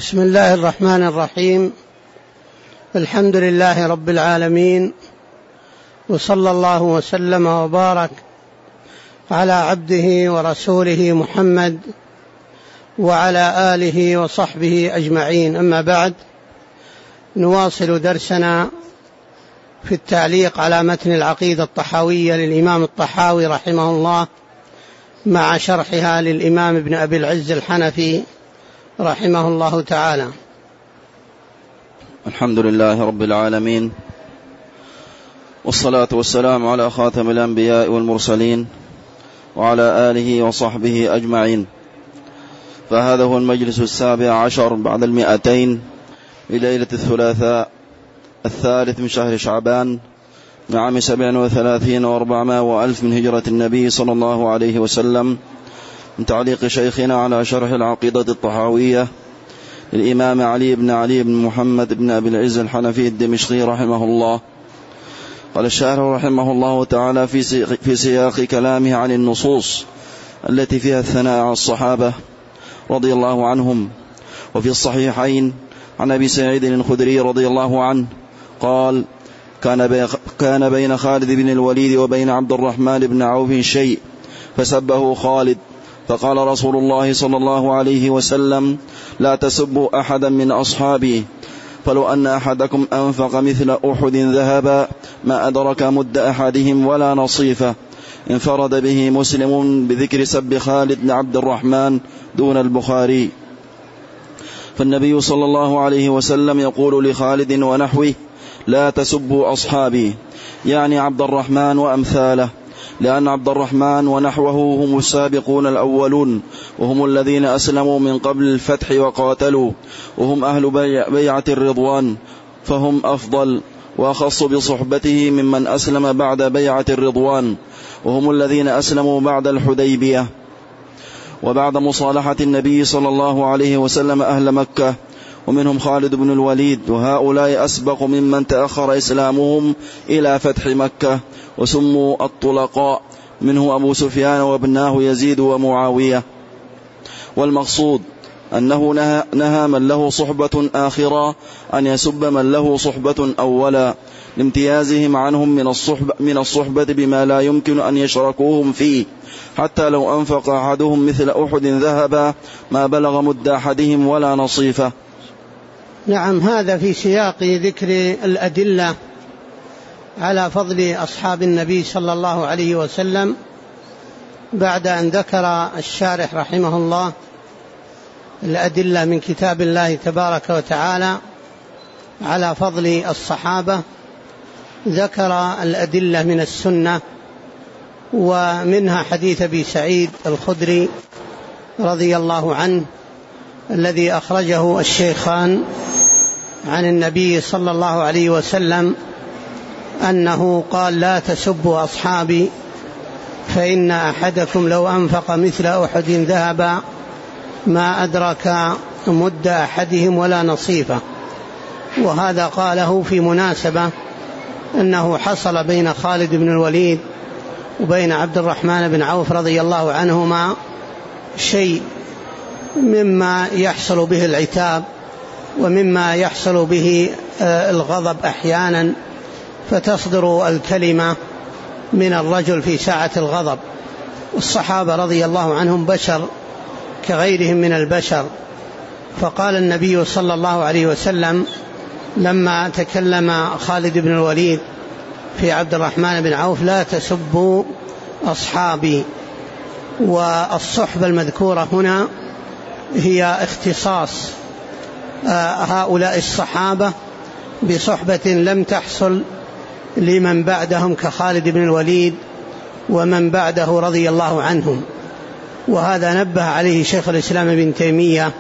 بسم الله الرحمن الرحيم. الحمد لله رب العالمين، وصلى الله وسلم وبارك على عبده ورسوله محمد وعلى آله وصحبه أجمعين. أما بعد، نواصل درسنا في التعليق على متن العقيدة الطحاوية للإمام الطحاوي رحمه الله، مع شرحها للإمام ابن أبي العز الحنفي رحمه الله تعالى. الحمد لله رب العالمين، والصلاة والسلام على خاتم الأنبياء والمرسلين وعلى آله وصحبه أجمعين. فهذا هو المجلس 17 بعد 200 لليلة الثلاثاء 3 من شهر شعبان من عام 37 و400 من هجرة النبي صلى الله عليه وسلم، من تعليق شيخنا على شرح العقيدة الطحاوية للإمام علي بن محمد بن أبي العز الحنفي الدمشقي رحمه الله. قال الشارح رحمه الله تعالى في سياق كلامه عن النصوص التي فيها الثناء على الصحابة رضي الله عنهم، وفي الصحيحين عن أبي سعيد الخدري رضي الله عنه قال: كان بين خالد بن الوليد وبين عبد الرحمن بن عوف شيء فسبه خالد، فقال رسول الله صلى الله عليه وسلم: لا تسبوا أحدا من أصحابي، فلو أن أحدكم أنفق مثل أحد ذهبا ما أدرك مد أحدهم ولا نصيفه. انفرد به مسلم بذكر سب خالد بن عبد الرحمن دون البخاري. فالنبي صلى الله عليه وسلم يقول لخالد ونحوه: لا تسبوا أصحابي، يعني عبد الرحمن وأمثاله، لأن عبد الرحمن ونحوه هم السابقون الأولون، وهم الذين أسلموا من قبل الفتح وقاتلوا، وهم أهل بيعة الرضوان، فهم أفضل وأخص بصحبته ممن أسلم بعد بيعة الرضوان، وهم الذين أسلموا بعد الحديبية وبعد مصالحة النبي صلى الله عليه وسلم أهل مكة، ومنهم خالد بن الوليد، وهؤلاء أسبق ممن تأخر إسلامهم إلى فتح مكة، وسموا الطلقاء، منه أبو سفيان وابناه يزيد ومعاوية. والمقصود أنه نهى من له صحبة آخرة أن يسب من له صحبة أولا، لامتيازهم عنهم من الصحبة بما لا يمكن أن يشركوهم فيه، حتى لو أنفق أحدهم مثل أحد ذهبا ما بلغ مد أحدهم ولا نصيفه. نعم، هذا في سياق ذكر الأدلة على فضل أصحاب النبي صلى الله عليه وسلم، بعد أن ذكر الشارح رحمه الله الأدلة من كتاب الله تبارك وتعالى على فضل الصحابة. ذكر الأدلة من السنة، ومنها حديث أبي سعيد الخدري رضي الله عنه الذي أخرجه الشيخان عن النبي صلى الله عليه وسلم أنه قال: لا تسبوا أصحابي، فإن أحدكم لو أنفق مثل أحد ذهبا ما أدرك مد أحدهم ولا نصيفه. وهذا قاله في مناسبة أنه حصل بين خالد بن الوليد وبين عبد الرحمن بن عوف رضي الله عنهما شيء مما يحصل به العتاب، ومما يحصل به الغضب أحيانا، فتصدر الكلمة من الرجل في ساعة الغضب. والصحابة رضي الله عنهم بشر كغيرهم من البشر. فقال النبي صلى الله عليه وسلم لما تكلم خالد بن الوليد في عبد الرحمن بن عوف: لا تسبوا أصحابي. والصحبة المذكورة هنا هي اختصاص هؤلاء الصحابة بصحبة لم تحصل لمن بعدهم كخالد بن الوليد ومن بعده رضي الله عنهم. وهذا نبه عليه شيخ الإسلام ابن تيمية.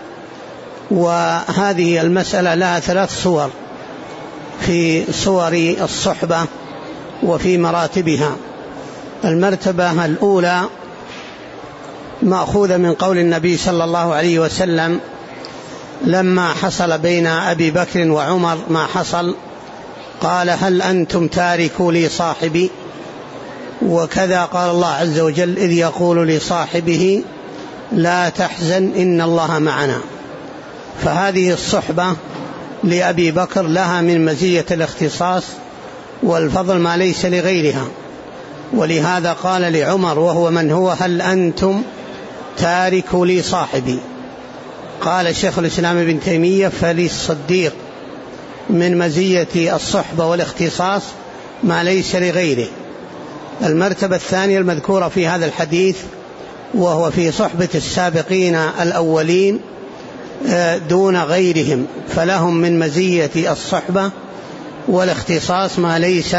وهذه المسألة لها 3 صور في صور الصحبة وفي مراتبها. المرتبة الأولى مأخوذة من قول النبي صلى الله عليه وسلم لما حصل بين أبي بكر وعمر ما حصل، قال: هل أنتم تاركوا لي صاحبي؟ وكذا قال الله عز وجل: إذ يقول لصاحبه لا تحزن إن الله معنا. فهذه الصحبة لأبي بكر لها من مزية الاختصاص والفضل ما ليس لغيرها. ولهذا قال لعمر وهو من هو: هل أنتم تاركوا لي صاحبي؟ قال شيخ الإسلام ابن تيمية: فللصديق من مزية الصحبة والاختصاص ما ليس لغيره. المرتبة الثانية المذكورة في هذا الحديث وهو في صحبة السابقين الأولين دون غيرهم، فلهم من مزية الصحبة والاختصاص ما ليس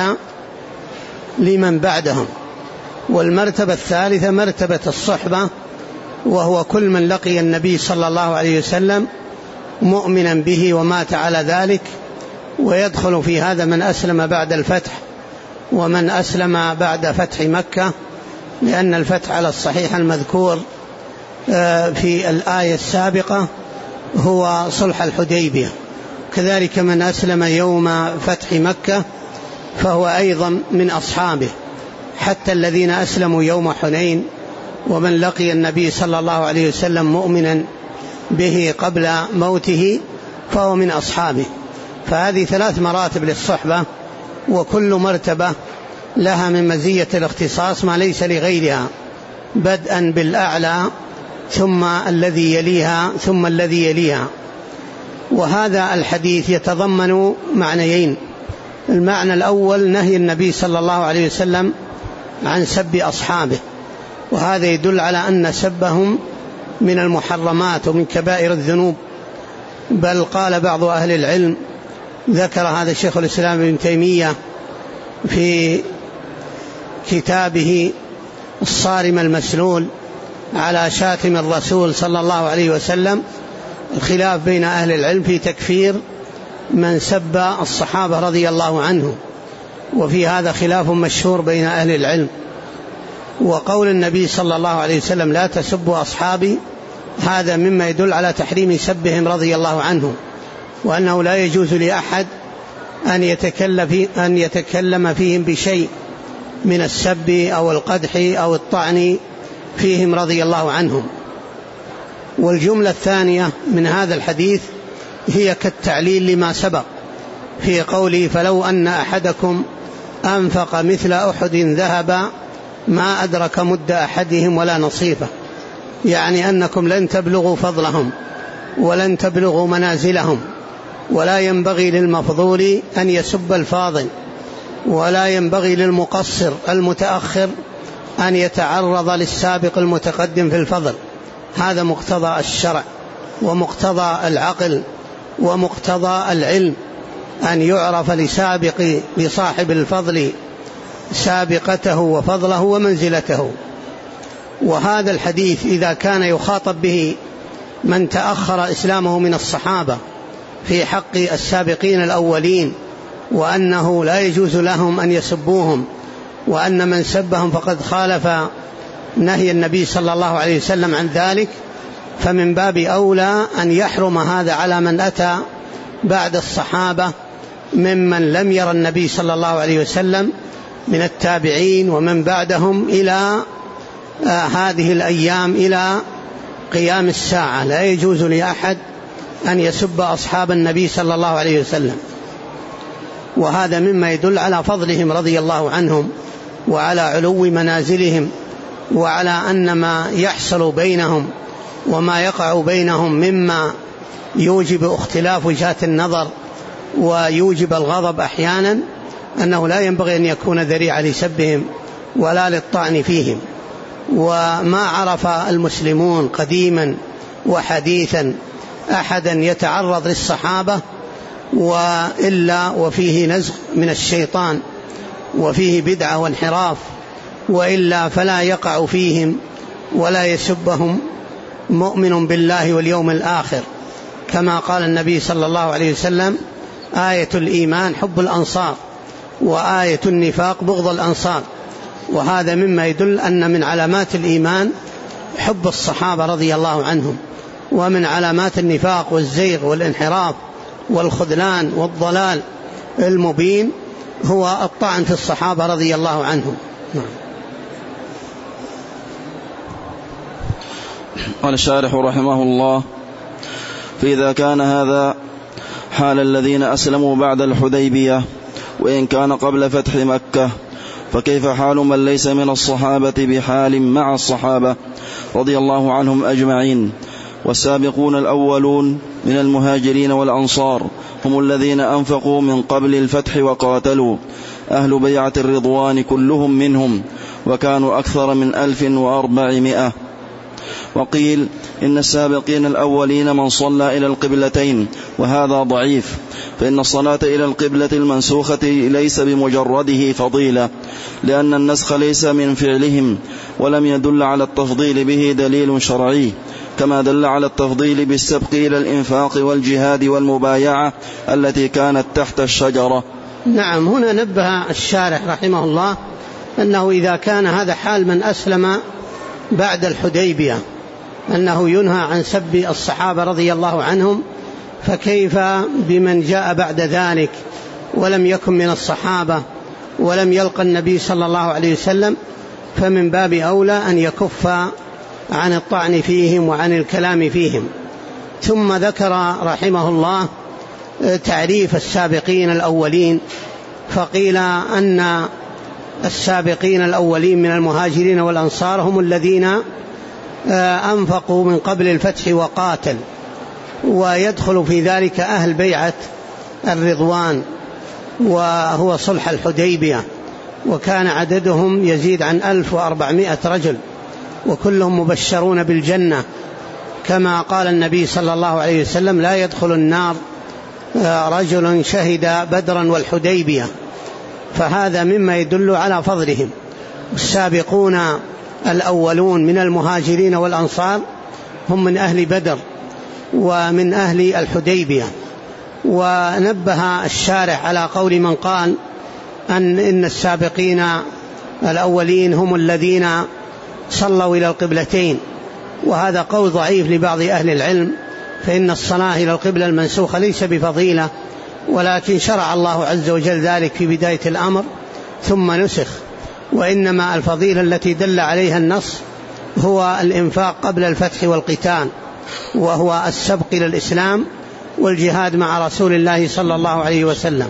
لمن بعدهم. والمرتبة الثالثة مرتبة الصحبة، وهو كل من لقي النبي صلى الله عليه وسلم مؤمنا به ومات على ذلك، ويدخل في هذا من أسلم بعد الفتح ومن أسلم بعد فتح مكة، لأن الفتح على الصحيح المذكور في الآية السابقة هو صلح الحديبية. كذلك من أسلم يوم فتح مكة فهو أيضا من أصحابه، حتى الذين أسلموا يوم حنين ومن لقي النبي صلى الله عليه وسلم مؤمنا به قبل موته فهو من أصحابه. فهذه 3 مراتب للصحبة، وكل مرتبة لها من مزية الاختصاص ما ليس لغيرها، بدءا بالأعلى ثم الذي يليها ثم الذي يليها. وهذا الحديث يتضمن معنيين: المعنى الأول نهي النبي صلى الله عليه وسلم عن سب أصحابه، وهذا يدل على أن سبهم من المحرمات ومن كبائر الذنوب، بل قال بعض أهل العلم، ذكر هذا شيخ الإسلام ابن تيمية في كتابه الصارم المسلول على شاتم الرسول صلى الله عليه وسلم، الخلاف بين أهل العلم في تكفير من سب الصحابة رضي الله عنهم، وفي هذا خلاف مشهور بين أهل العلم. وقول النبي صلى الله عليه وسلم: لا تسبوا أصحابي، هذا مما يدل على تحريم سبهم رضي الله عنهم، وأنه لا يجوز لأحد أن يتكلم فيهم بشيء من السب أو القدح أو الطعن فيهم رضي الله عنهم. والجملة الثانية من هذا الحديث هي كالتعليل لما سبق في قوله: فلو أن أحدكم أنفق مثل أحد ذهبا ما أدرك مد أحدهم ولا نصيفه، يعني أنكم لن تبلغوا فضلهم ولن تبلغوا منازلهم، ولا ينبغي للمفضول أن يسب الفاضل، ولا ينبغي للمقصر المتأخر أن يتعرض للسابق المتقدم في الفضل. هذا مقتضى الشرع ومقتضى العقل ومقتضى العلم، أن يعرف لصاحب الفضل سابقته وفضله ومنزلته. وهذا الحديث إذا كان يخاطب به من تأخر إسلامه من الصحابة في حق السابقين الأولين، وأنه لا يجوز لهم أن يسبوهم، وأن من سبهم فقد خالف نهي النبي صلى الله عليه وسلم عن ذلك، فمن باب أولى أن يحرم هذا على من أتى بعد الصحابة ممن لم يرى النبي صلى الله عليه وسلم من التابعين ومن بعدهم إلى هذه الأيام إلى قيام الساعة. لا يجوز لأحد أن يسب أصحاب النبي صلى الله عليه وسلم، وهذا مما يدل على فضلهم رضي الله عنهم وعلى علو منازلهم، وعلى أن ما يحصل بينهم وما يقع بينهم مما يوجب اختلاف وجهات النظر ويوجب الغضب أحيانا، أنه لا ينبغي أن يكون ذريعة لسبهم ولا للطعن فيهم. وما عرف المسلمون قديما وحديثا أحدا يتعرض للصحابة وإلا وفيه نزغ من الشيطان وفيه بدعة وانحراف، وإلا فلا يقع فيهم ولا يسبهم مؤمن بالله واليوم الآخر، كما قال النبي صلى الله عليه وسلم: آية الإيمان حب الأنصار، وآية النفاق بغض الأنصار. وهذا مما يدل أن من علامات الإيمان حب الصحابة رضي الله عنهم، ومن علامات النفاق والزيغ والانحراف والخذلان والضلال المبين هو الطعن في الصحابة رضي الله عنهم. قال الشارح رحمه الله: فإذا كان هذا حال الذين أسلموا بعد الحديبية وإن كان قبل فتح مكة، فكيف حال من ليس من الصحابة بحال مع الصحابة رضي الله عنهم أجمعين؟ والسابقون الأولون من المهاجرين والأنصار هم الذين أنفقوا من قبل الفتح وقاتلوا، أهل بيعة الرضوان كلهم منهم، وكانوا أكثر من 1400. وقيل إن السابقين الأولين من صلى إلى القبلتين، وهذا ضعيف، فإن الصلاة إلى القبلة المنسوخة ليس بمجرده فضيلة، لأن النسخ ليس من فعلهم، ولم يدل على التفضيل به دليل شرعي، كما دل على التفضيل بالسبق إلى الإنفاق والجهاد والمبايعة التي كانت تحت الشجرة. نعم، هنا نبه الشارح رحمه الله أنه إذا كان هذا حال من أسلم بعد الحديبية أنه ينهى عن سب الصحابة رضي الله عنهم، فكيف بمن جاء بعد ذلك ولم يكن من الصحابة ولم يلقى النبي صلى الله عليه وسلم؟ فمن باب أولى أن يكف عن الطعن فيهم وعن الكلام فيهم. ثم ذكر رحمه الله تعريف السابقين الأولين، فقيل أن السابقين الأولين من المهاجرين والأنصار هم الذين أنفقوا من قبل الفتح وقاتل، ويدخل في ذلك أهل بيعة الرضوان وهو صلح الحديبية، وكان عددهم يزيد عن 1400 رجل، وكلهم مبشرون بالجنة، كما قال النبي صلى الله عليه وسلم: لا يدخل النار رجل شهد بدرا والحديبية. فهذا مما يدل على فضلهم. السابقون الأولون من المهاجرين والأنصار هم من أهل بدر ومن أهل الحديبية. ونبه الشارح على قول من قال إن السابقين الأولين هم الذين صلوا إلى القبلتين، وهذا قول ضعيف لبعض أهل العلم، فإن الصلاة إلى القبلة المنسوخة ليس بفضيلة، ولكن شرع الله عز وجل ذلك في بداية الأمر ثم نسخ، وإنما الفضيلة التي دل عليها النص هو الإنفاق قبل الفتح والقتال، وهو السبق إلى الإسلام والجهاد مع رسول الله صلى الله عليه وسلم.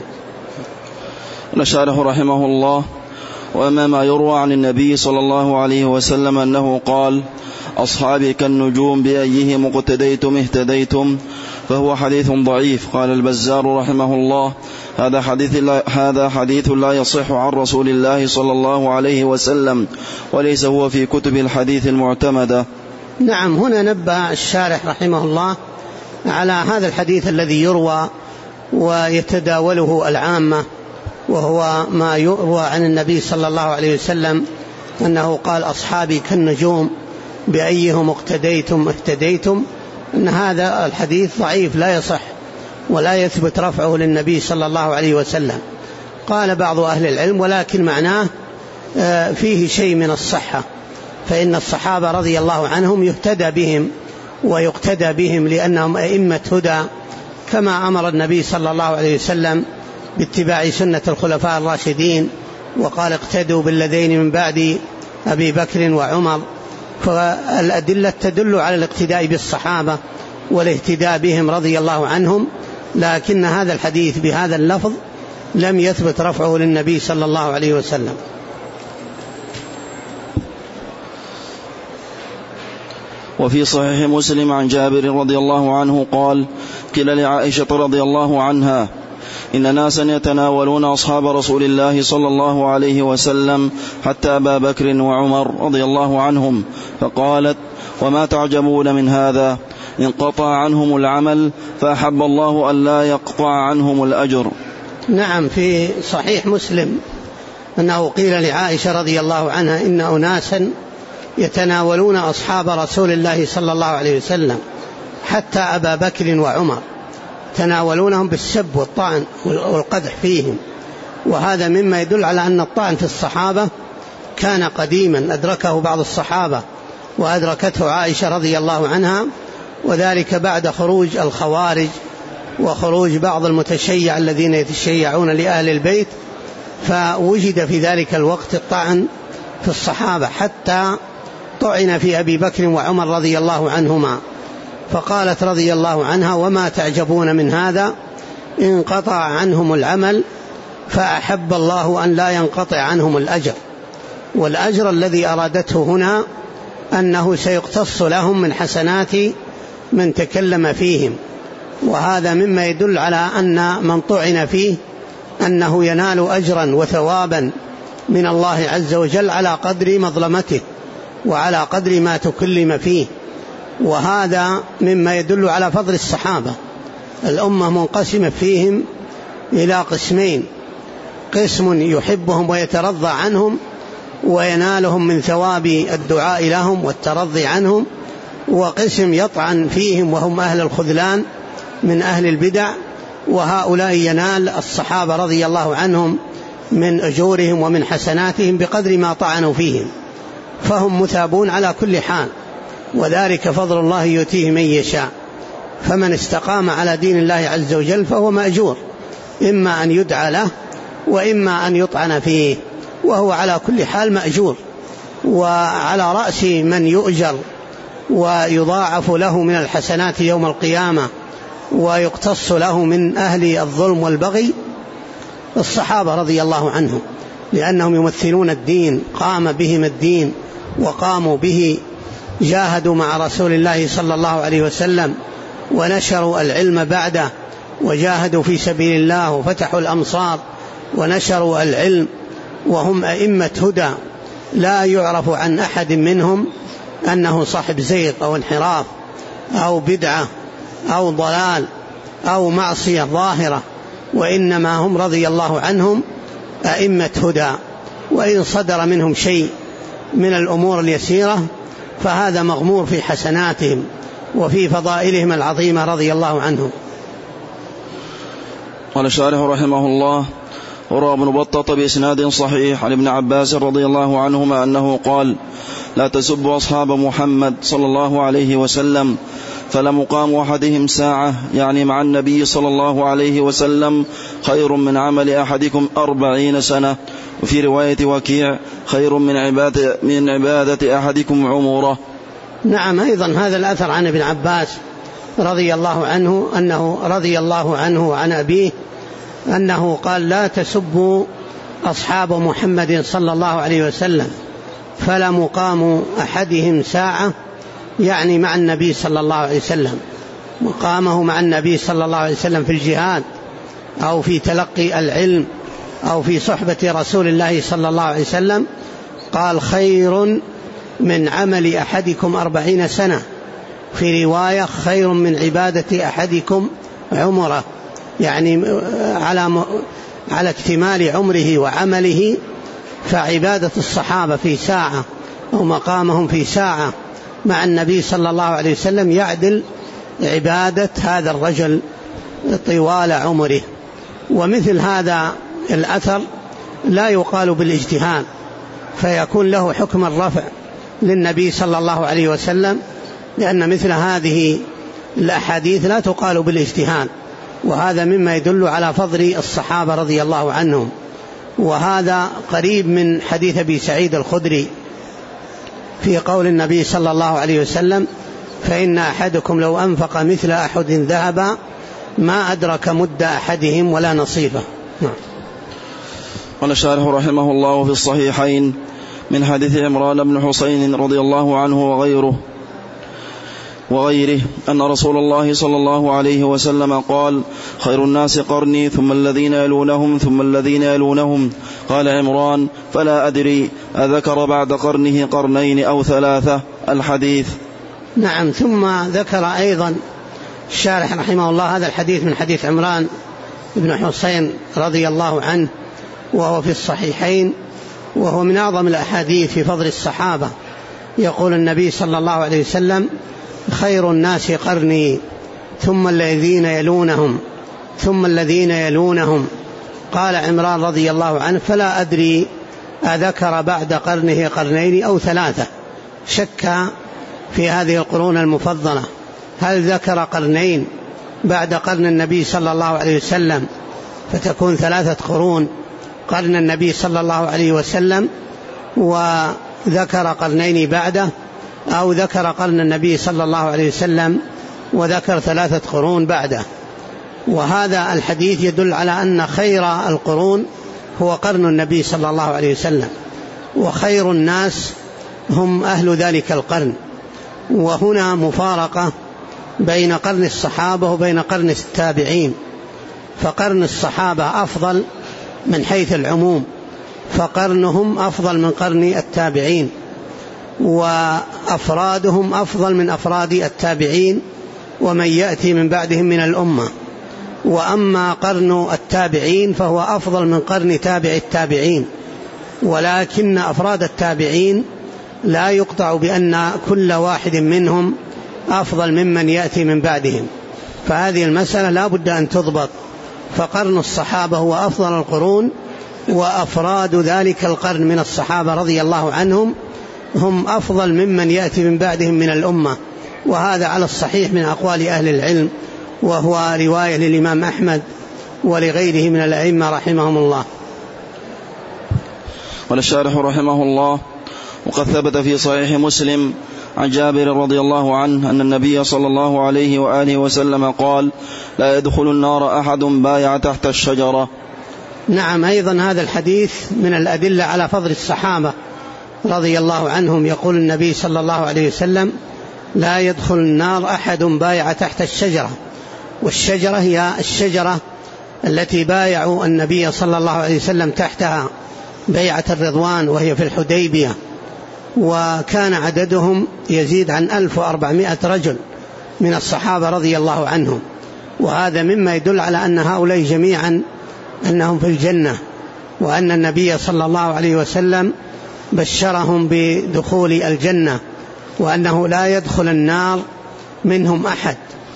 نشاره رحمه الله: وأما ما يروى عن النبي صلى الله عليه وسلم أنه قال: أصحابي كالنجوم بأيهم اقتديتم اهتديتم، فهو حديث ضعيف. قال البزار رحمه الله: هذا حديث لا يصح عن رسول الله صلى الله عليه وسلم، وليس هو في كتب الحديث المعتمدة. نعم، هنا نبه الشارح رحمه الله على هذا الحديث الذي يروى ويتداوله العامة، وهو ما يروى عن النبي صلى الله عليه وسلم أنه قال: أصحابي كالنجوم بأيهم اقتديتم اهتديتم، أن هذا الحديث ضعيف لا يصح ولا يثبت رفعه للنبي صلى الله عليه وسلم. قال بعض أهل العلم: ولكن معناه فيه شيء من الصحة، فإن الصحابة رضي الله عنهم يهتدى بهم ويقتدى بهم لأنهم أئمة هدى، كما أمر النبي صلى الله عليه وسلم باتباع سنة الخلفاء الراشدين، وقال: اقتدوا بالذين من بعد أبي بكر وعمر. فالأدلة تدل على الاقتداء بالصحابة والاهتداء بهم رضي الله عنهم، لكن هذا الحديث بهذا اللفظ لم يثبت رفعه للنبي صلى الله عليه وسلم. وفي صحيح مسلم عن جابر رضي الله عنه قال: قيل لعائشة رضي الله عنها: إن ناسا يتناولون أصحاب رسول الله صلى الله عليه وسلم حتى أبا بكر وعمر رضي الله عنهم، فقالت: وما تعجبون من هذا؟ انقطع عنهم العمل فأحب الله أن لا يقطع عنهم الأجر. نعم، في صحيح مسلم أنه قيل لعائشة رضي الله عنها: إن أناسا يتناولون أصحاب رسول الله صلى الله عليه وسلم حتى أبا بكر وعمر، تناولونهم بالسب والطعن والقدح فيهم، وهذا مما يدل على أن الطعن في الصحابة كان قديما، أدركه بعض الصحابة وأدركته عائشة رضي الله عنها، وذلك بعد خروج الخوارج وخروج بعض المتشيع الذين يتشيعون لأهل البيت، فوجد في ذلك الوقت الطعن في الصحابة حتى طعن في أبي بكر وعمر رضي الله عنهما. فقالت رضي الله عنها: وما تعجبون من هذا؟ انقطع عنهم العمل فأحب الله أن لا ينقطع عنهم الأجر. والأجر الذي أرادته هنا أنه سيقتص لهم من حسنات من تكلم فيهم، وهذا مما يدل على أن من طعن فيه أنه ينال أجرا وثوابا من الله عز وجل على قدر مظلمته وعلى قدر ما تكلم فيه. وهذا مما يدل على فضل الصحابة. الأمة منقسمة فيهم إلى قسمين: قسم يحبهم ويترضى عنهم وينالهم من ثواب الدعاء لهم والترضي عنهم، وقسم يطعن فيهم وهم أهل الخذلان من أهل البدع، وهؤلاء ينال الصحابة رضي الله عنهم من أجورهم ومن حسناتهم بقدر ما طعنوا فيهم، فهم مثابون على كل حال، وذلك فضل الله يؤتيه من يشاء. فمن استقام على دين الله عز وجل فهو مأجور، إما أن يدعى له وإما أن يطعن فيه، وهو على كل حال مأجور. وعلى رأس من يؤجر ويضاعف له من الحسنات يوم القيامة ويقتص له من أهل الظلم والبغي الصحابة رضي الله عنهم، لأنهم يمثلون الدين، قام بهم الدين وقاموا به، جاهدوا مع رسول الله صلى الله عليه وسلم ونشروا العلم بعده، وجاهدوا في سبيل الله وفتحوا الأمصار ونشروا العلم، وهم أئمة هدى لا يعرف عن أحد منهم أنه صاحب زيغ أو انحراف أو بدعة أو ضلال أو معصية ظاهرة، وإنما هم رضي الله عنهم أئمة هدى. وإن صدر منهم شيء من الأمور اليسيرة فهذا مغمور في حسناتهم وفي فضائلهم العظيمة رضي الله عنهم. قال الشارح رحمه الله: وروى ابن بطة بإسناد صحيح عن ابن عباس رضي الله عنهما أنه قال: لا تسبوا أصحاب محمد صلى الله عليه وسلم، فلمقام أحدهم ساعة، يعني مع النبي صلى الله عليه وسلم، خير من عمل أحدكم 40 سنة. وفي رواية وكيع: خير من عبادة أحدكم عمره. نعم، أيضا هذا الأثر عن ابن عباس رضي الله عنه أنه رضي الله عنه عن أبيه أنه قال: لا تسبوا أصحاب محمد صلى الله عليه وسلم، فلمقام أحدهم ساعة، يعني مع النبي صلى الله عليه وسلم، مقامه مع النبي صلى الله عليه وسلم في الجهاد أو في تلقي العلم أو في صحبة رسول الله صلى الله عليه وسلم، قال: خير من عمل أحدكم 40 سنة. في رواية: خير من عبادة أحدكم عمره، يعني على اكتمال عمره وعمله، فعبادة الصحابة في ساعة أو مقامهم في ساعة مع النبي صلى الله عليه وسلم يعدل عبادة هذا الرجل طوال عمره. ومثل هذا الأثر لا يقال بالاجتهاد، فيكون له حكم الرفع للنبي صلى الله عليه وسلم، لأن مثل هذه الأحاديث لا تقال بالاجتهاد، وهذا مما يدل على فضل الصحابة رضي الله عنهم. وهذا قريب من حديث أبي سعيد الخدري في قول النبي صلى الله عليه وسلم: فإن أحدكم لو أنفق مثل أحد ذهبا ما أدرك مد أحدهم ولا نصيبه. قال الشارح رحمه الله: في الصحيحين من حديث عمران بن حسين رضي الله عنه وغيره أن رسول الله صلى الله عليه وسلم قال: خير الناس قرني ثم الذين يلونهم ثم الذين يلونهم. قال عمران: فلا أدري أذكر بعد قرنه قرنين أو 3 الحديث. نعم. ثم ذكر أيضا الشارح رحمه الله هذا الحديث من حديث عمران بن حسين رضي الله عنه، وهو في الصحيحين، وهو من أعظم الأحاديث في فضل الصحابة. يقول النبي صلى الله عليه وسلم: خير الناس قرني ثم الذين يلونهم ثم الذين يلونهم. قال عمران رضي الله عنه: فلا أدري أذكر بعد قرنه قرنين أو 3. شك في هذه القرون المفضلة، هل ذكر قرنين بعد قرن النبي صلى الله عليه وسلم فتكون 3 قرون، قرن النبي صلى الله عليه وسلم وذكر قرنين بعده، أو ذكر قرن النبي صلى الله عليه وسلم وذكر 3 قرون بعده. وهذا الحديث يدل على أن خير القرون هو قرن النبي صلى الله عليه وسلم، وخير الناس هم أهل ذلك القرن. وهنا مفارقة بين قرن الصحابة وبين قرن التابعين، فقرن الصحابة أفضل من حيث العموم، فقرنهم أفضل من قرن التابعين، وأفرادهم أفضل من أفراد التابعين ومن يأتي من بعدهم من الأمة. وأما قرن التابعين فهو أفضل من قرن تابع التابعين، ولكن أفراد التابعين لا يقطع بأن كل واحد منهم أفضل ممن يأتي من بعدهم، فهذه المسألة لا بد أن تضبط. فقرن الصحابة هو أفضل القرون، وأفراد ذلك القرن من الصحابة رضي الله عنهم هم أفضل ممن يأتي من بعدهم من الأمة. وهذا على الصحيح من أقوال أهل العلم، وهو رواية للإمام أحمد ولغيره من الأئمة رحمهم الله. والشارح رحمه الله: وقد ثبت في صحيح مسلم عن جابر رضي الله عنه أن النبي صلى الله عليه وآله وسلم قال: لا يدخل النار أحد بايع تحت الشجرة. نعم، أيضا هذا الحديث من الأدلة على فضل الصحابة رضي الله عنهم. يقول النبي صلى الله عليه وسلم: لا يدخل النار أحد بايع تحت الشجرة. والشجرة هي الشجرة التي بايعوا النبي صلى الله عليه وسلم تحتها بيعة الرضوان، وهي في الحديبية، وكان عددهم يزيد عن 1400 رجل من الصحابة رضي الله عنهم. وهذا مما يدل على أن هؤلاء جميعا أنهم في الجنة، وأن النبي صلى الله عليه وسلم بشرهم بدخول الجنة، وأنه لا يدخل النار منهم أحد.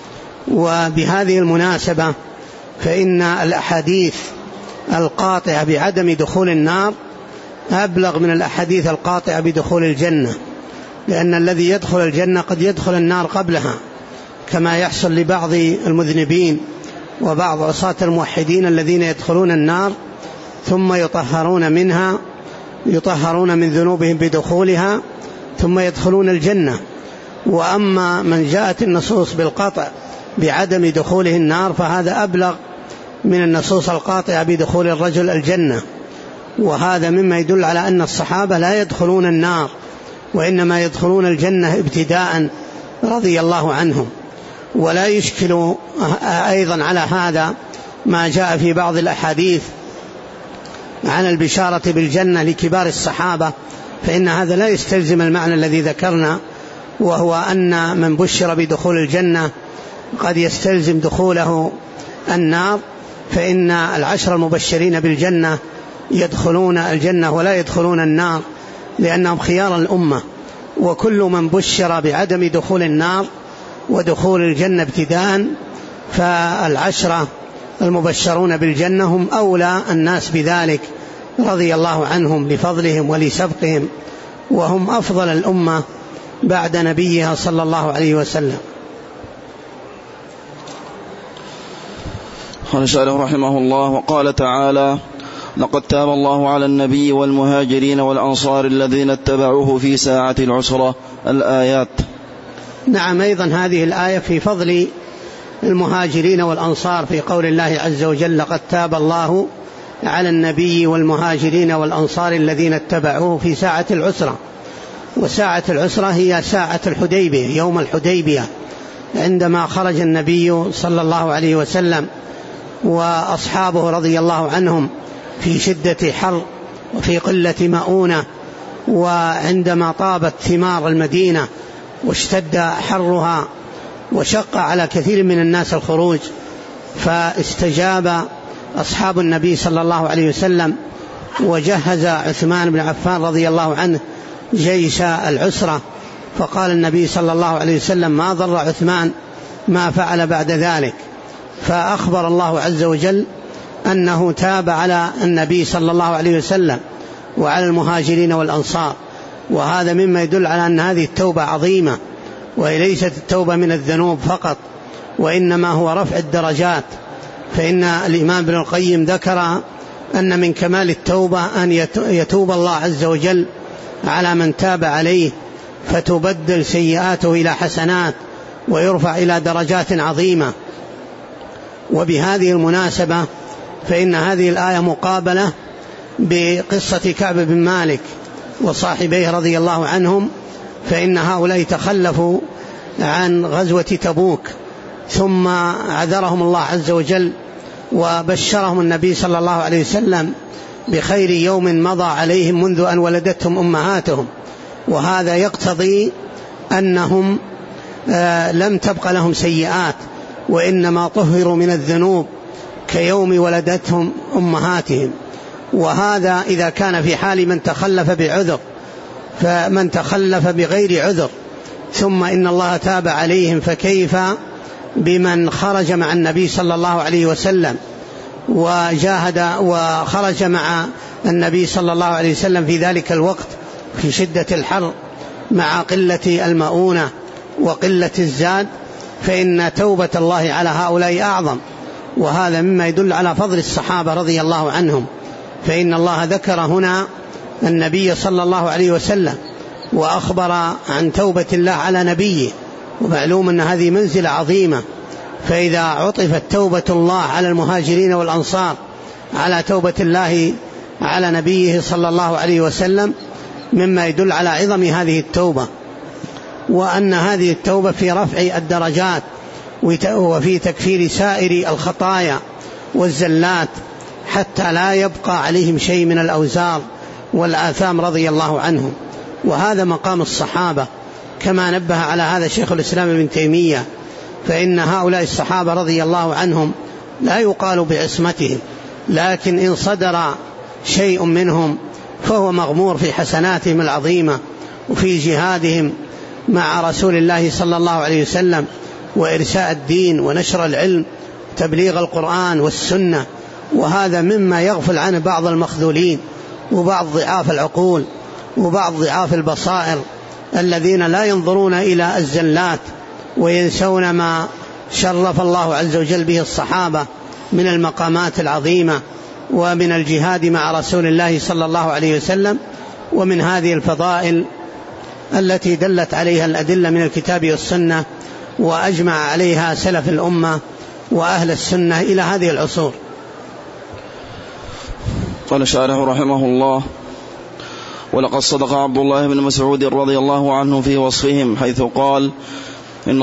وبهذه المناسبة فإن الأحاديث القاطعة بعدم دخول النار أبلغ من الأحاديث القاطعة بدخول الجنة، لأن الذي يدخل الجنة قد يدخل النار قبلها، كما يحصل لبعض المذنبين وبعض عصاة الموحدين الذين يدخلون النار ثم يطهرون منها، يطهرون من ذنوبهم بدخولها ثم يدخلون الجنة. وأما من جاءت النصوص بالقطع بعدم دخوله النار فهذا أبلغ من النصوص القاطعة بدخول الرجل الجنة. وهذا مما يدل على أن الصحابة لا يدخلون النار، وإنما يدخلون الجنة ابتداء رضي الله عنهم. ولا يشكل أيضا على هذا ما جاء في بعض الأحاديث عن البشارة بالجنة لكبار الصحابة، فإن هذا لا يستلزم المعنى الذي ذكرنا، وهو أن من بشر بدخول الجنة قد يستلزم دخوله النار، فإن 10 المبشرين بالجنة يدخلون الجنة ولا يدخلون النار، لأنهم خيار الأمة. وكل من بشر بعدم دخول النار ودخول الجنة ابتداء، فال10 المبشرون بالجنة هم أولى الناس بذلك رضي الله عنهم لفضلهم ولسبقهم، وهم أفضل الأمة بعد نبيها صلى الله عليه وسلم. قال الشارح رحمه الله: وقال تعالى: لقد تاب الله على النبي والمهاجرين والأنصار الذين اتبعوه في ساعة العسرة. الآيات. نعم، أيضا هذه الآية في فضل المهاجرين والأنصار، في قول الله عز وجل: لقد تاب الله على النبي والمهاجرين والأنصار الذين اتبعوه في ساعة العسرة. وساعة العسرة هي ساعة الحديبية، يوم الحديبية، عندما خرج النبي صلى الله عليه وسلم وأصحابه رضي الله عنهم في شدة حر وفي قلة مؤونة، وعندما طابت ثمار المدينة واشتد حرها وشق على كثير من الناس الخروج، فاستجاب أصحاب النبي صلى الله عليه وسلم، وجهز عثمان بن عفان رضي الله عنه جيش العسرة. فقال النبي صلى الله عليه وسلم: ما ضر عثمان ما فعل بعد ذلك. فأخبر الله عز وجل أنه تاب على النبي صلى الله عليه وسلم وعلى المهاجرين والأنصار. وهذا مما يدل على أن هذه التوبة عظيمة، وليست التوبة من الذنوب فقط، وإنما هو رفع الدرجات. فإن الإمام ابن القيم ذكر أن من كمال التوبة أن يتوب الله عز وجل على من تاب عليه، فتبدل سيئاته إلى حسنات، ويرفع إلى درجات عظيمة. وبهذه المناسبة فإن هذه الآية مقابلة بقصة كعب بن مالك وصاحبيه رضي الله عنهم، فإن هؤلاء تخلفوا عن غزوة تبوك، ثم عذرهم الله عز وجل وبشرهم النبي صلى الله عليه وسلم بخير يوم مضى عليهم منذ أن ولدتهم أمهاتهم، وهذا يقتضي أنهم لم تبق لهم سيئات، وإنما طهروا من الذنوب كيوم ولدتهم أمهاتهم. وهذا إذا كان في حال من تخلف بعذر، فمن تخلف بغير عذر ثم إن الله تاب عليهم، فكيف بمن خرج مع النبي صلى الله عليه وسلم وجاهد وخرج مع النبي صلى الله عليه وسلم في ذلك الوقت في شدة الحر مع قلة المؤونة وقلة الزاد، فإن توبة الله على هؤلاء أعظم. وهذا مما يدل على فضل الصحابة رضي الله عنهم، فإن الله ذكر هنا النبي صلى الله عليه وسلم وأخبر عن توبة الله على نبيه، ومعلوم أن هذه منزلة عظيمة. فإذا عطفت توبة الله على المهاجرين والأنصار على توبة الله على نبيه صلى الله عليه وسلم، مما يدل على عظم هذه التوبة، وأن هذه التوبة في رفع الدرجات وفي تكفير سائر الخطايا والزلات، حتى لا يبقى عليهم شيء من الأوزار والآثام رضي الله عنهم. وهذا مقام الصحابة، كما نبه على هذا شيخ الإسلام ابن تيمية، فإن هؤلاء الصحابة رضي الله عنهم لا يقال بعصمتهم، لكن إن صدر شيء منهم فهو مغمور في حسناتهم العظيمة وفي جهادهم مع رسول الله صلى الله عليه وسلم وإرساء الدين ونشر العلم تبليغ القرآن والسنة. وهذا مما يغفل عنه بعض المخذولين وبعض ضعاف العقول وبعض ضعاف البصائر، الذين لا ينظرون إلى الزلات وينسون ما شرف الله عز وجل به الصحابة من المقامات العظيمة ومن الجهاد مع رسول الله صلى الله عليه وسلم، ومن هذه الفضائل التي دلت عليها الأدلة من الكتاب والسنة وأجمع عليها سلف الأمة وأهل السنة إلى هذه العصور. قال الشارح رحمه الله: ولقد صدق عبد الله بن مسعود رضي الله عنه في وصفهم حيث قال: إن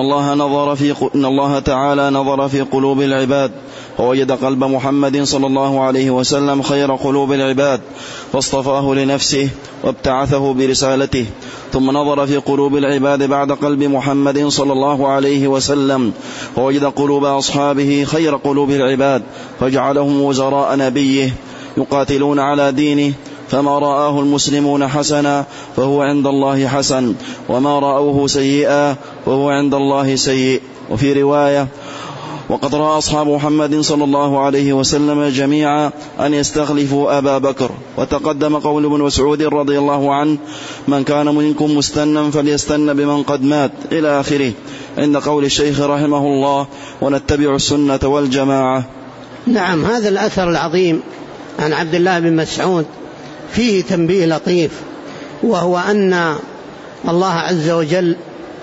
الله تعالى نظر في قلوب العباد ووجد قلب محمد صلى الله عليه وسلم خير قلوب العباد فاصطفاه لنفسه وابتعثه برسالته، ثم نظر في قلوب العباد بعد قلب محمد صلى الله عليه وسلم ووجد قلوب أصحابه خير قلوب العباد فجعلهم وزراء نبيه يقاتلون على دينه، فما رآه المسلمون حسنا فهو عند الله حسن، وما رأوه سيئا فهو عند الله سيء. وفي رواية: وقد رأى أصحاب محمد صلى الله عليه وسلم جميعا أن يستخلفوا أبا بكر. وتقدم قول ابن مسعود رضي الله عنه: من كان منكم مستنا فليستن بمن قد مات، إلى آخره، عند قول الشيخ رحمه الله: ونتبع السنة والجماعة. نعم، هذا الأثر العظيم عن عبد الله بن مسعود فيه تنبيه لطيف، وهو أن الله عز وجل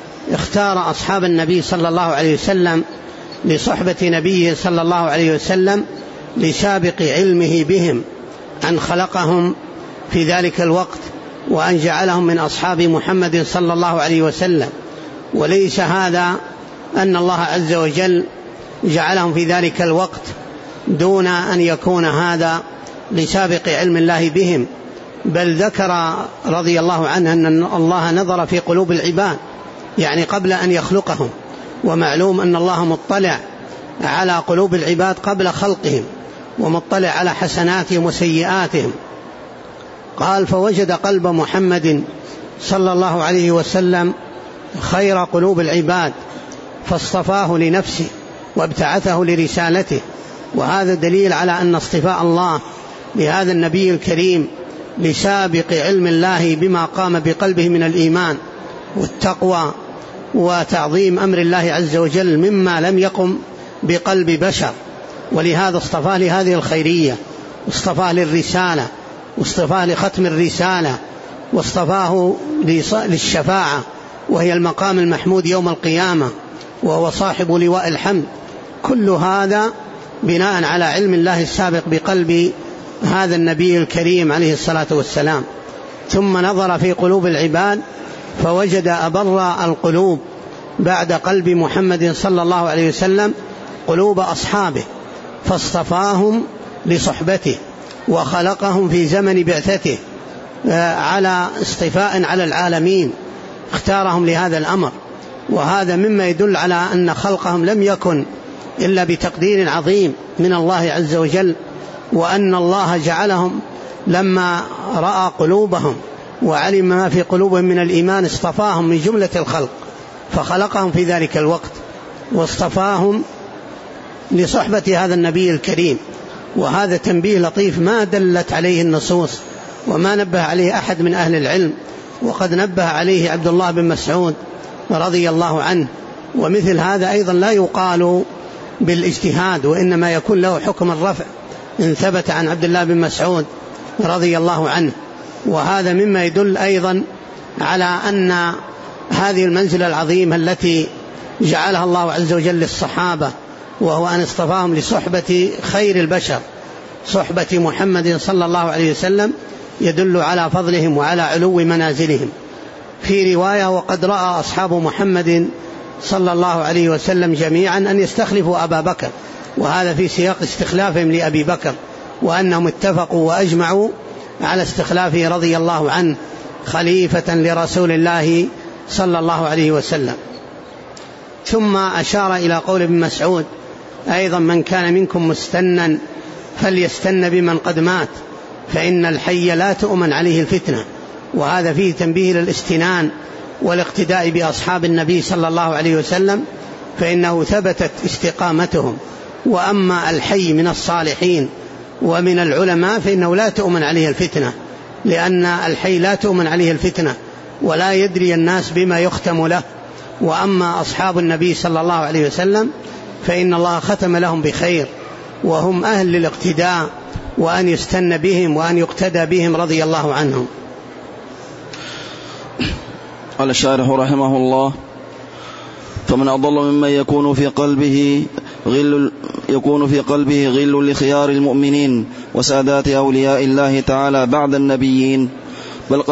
اختار أصحاب النبي صلى الله عليه وسلم لصحبة نبيه صلى الله عليه وسلم لسابق علمه بهم، أن خلقهم في ذلك الوقت وأن جعلهم من أصحاب محمد صلى الله عليه وسلم. وليس هذا أن الله عز وجل جعلهم في ذلك الوقت دون أن يكون هذا لسابق علم الله بهم، بل ذكر رضي الله عنه أن الله نظر في قلوب العباد، يعني قبل أن يخلقهم، ومعلوم أن الله مطلع على قلوب العباد قبل خلقهم ومطلع على حسناتهم وسيئاتهم. قال: فوجد قلب محمد صلى الله عليه وسلم خير قلوب العباد فاصطفاه لنفسه وابتعثه لرسالته. وهذا دليل على أن اصطفاء الله لهذا النبي الكريم لسابق علم الله بما قام بقلبه من الإيمان والتقوى وتعظيم أمر الله عز وجل مما لم يقم بقلب بشر، ولهذا اصطفاه لهذه الخيرية، واصطفاه للرسالة، واصطفاه لختم الرسالة، واصطفاه للشفاعة وهي المقام المحمود يوم القيامة، وهو صاحب لواء الحمد. كل هذا بناء على علم الله السابق بقلب هذا النبي الكريم عليه الصلاة والسلام. ثم نظر في قلوب العباد فوجد أبر القلوب بعد قلب محمد صلى الله عليه وسلم قلوب أصحابه، فاصطفاهم لصحبته وخلقهم في زمن بعثته على اصطفاء على العالمين، اختارهم لهذا الأمر. وهذا مما يدل على أن خلقهم لم يكن إلا بتقدير عظيم من الله عز وجل، وأن الله جعلهم لما رأى قلوبهم وعلم ما في قلوبهم من الإيمان اصطفاهم من جملة الخلق فخلقهم في ذلك الوقت واصطفاهم لصحبة هذا النبي الكريم. وهذا تنبيه لطيف ما دلت عليه النصوص وما نبه عليه أحد من أهل العلم، وقد نبه عليه عبد الله بن مسعود رضي الله عنه. ومثل هذا أيضا لا يقال بالاجتهاد، وإنما يكون له حكم الرفع إن ثبت عن عبد الله بن مسعود رضي الله عنه. وهذا مما يدل أيضا على أن هذه المنزلة العظيمة التي جعلها الله عز وجل للصحابة، وهو أن اصطفاهم لصحبة خير البشر صحبة محمد صلى الله عليه وسلم، يدل على فضلهم وعلى علو منازلهم. في رواية: وقد رأى أصحاب محمد صلى الله عليه وسلم جميعا أن يستخلفوا أبا بكر، وهذا في سياق استخلافهم لأبي بكر، وأنهم اتفقوا وأجمعوا على استخلافه رضي الله عنه خليفة لرسول الله صلى الله عليه وسلم. ثم أشار إلى قول ابن مسعود أيضا: من كان منكم مستنا فليستن بمن قد مات فإن الحي لا تؤمن عليه الفتنة. وهذا فيه تنبيه للاستنان والاقتداء بأصحاب النبي صلى الله عليه وسلم، فإنه ثبتت استقامتهم. وأما الحي من الصالحين ومن العلماء فإنه لا تؤمن عليه الفتنة، لأن الحي لا تؤمن عليه الفتنة ولا يدري الناس بما يختم له. وأما أصحاب النبي صلى الله عليه وسلم فإن الله ختم لهم بخير، وهم أهل للاقتداء وأن يستن بهم وأن يقتدى بهم رضي الله عنهم. قال الشارح رحمه الله: فمن أضل ممن يكون في قلبه غل لخيار المؤمنين وسادات أولياء الله تعالى بعد النبيين، بل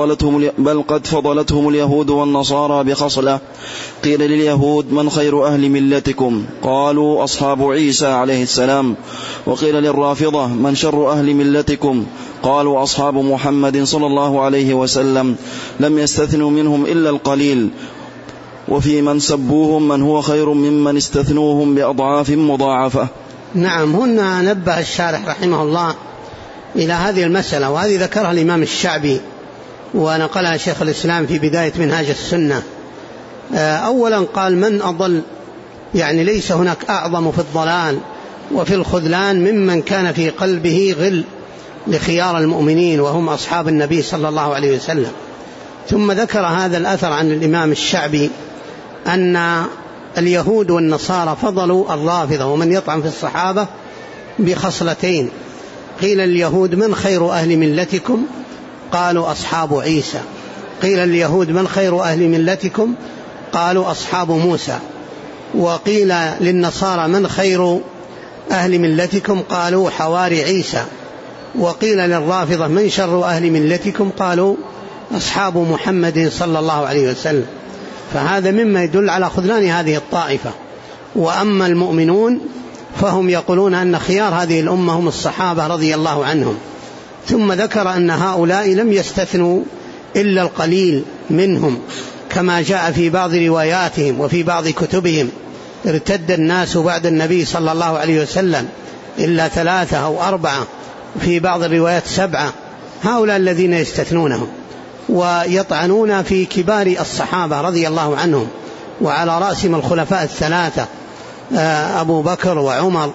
قد فضلتهم اليهود والنصارى بخصلة. قيل لليهود: من خير أهل ملتكم؟ قالوا: أصحاب عيسى عليه السلام. وقيل للرافضة: من شر أهل ملتكم؟ قالوا: أصحاب محمد صلى الله عليه وسلم. لم يستثنوا منهم إلا القليل، وفي من سبوهم من هو خير ممن استثنوهم بأضعاف مضاعفة. نعم، هنا نبه الشارح رحمه الله إلى هذه المسألة، وهذه ذكرها الإمام الشعبي ونقلها شيخ الإسلام في بداية منهاج السنة. أولا قال: من أضل، يعني ليس هناك أعظم في الضلال وفي الخذلان ممن كان في قلبه غل لخيار المؤمنين وهم أصحاب النبي صلى الله عليه وسلم. ثم ذكر هذا الأثر عن الإمام الشعبي أن اليهود والنصارى فضلوا الرافضة ومن يطعن في الصحابة بخصلتين. قيل اليهود: من خير أهل ملتكم؟ قالوا: أصحاب عيسى. قيل اليهود: من خير أهل ملتكم؟ قالوا: أصحاب موسى. وقيل للنصارى: من خير أهل ملتكم؟ قالوا: حواري عيسى. وقيل للرافضة: من شر أهل ملتكم؟ قالوا: أصحاب محمد صلى الله عليه وسلم. فهذا مما يدل على خذلان هذه الطائفة. وأما المؤمنون فهم يقولون أن خيار هذه الأمة هم الصحابة رضي الله عنهم. ثم ذكر أن هؤلاء لم يستثنوا إلا القليل منهم، كما جاء في بعض رواياتهم وفي بعض كتبهم: ارتد الناس بعد النبي صلى الله عليه وسلم إلا 3 أو 4، في بعض الروايات 7. هؤلاء الذين يستثنونهم ويطعنون في كبار الصحابة رضي الله عنهم، وعلى رأسهم الخلفاء الثلاثة أبو بكر وعمر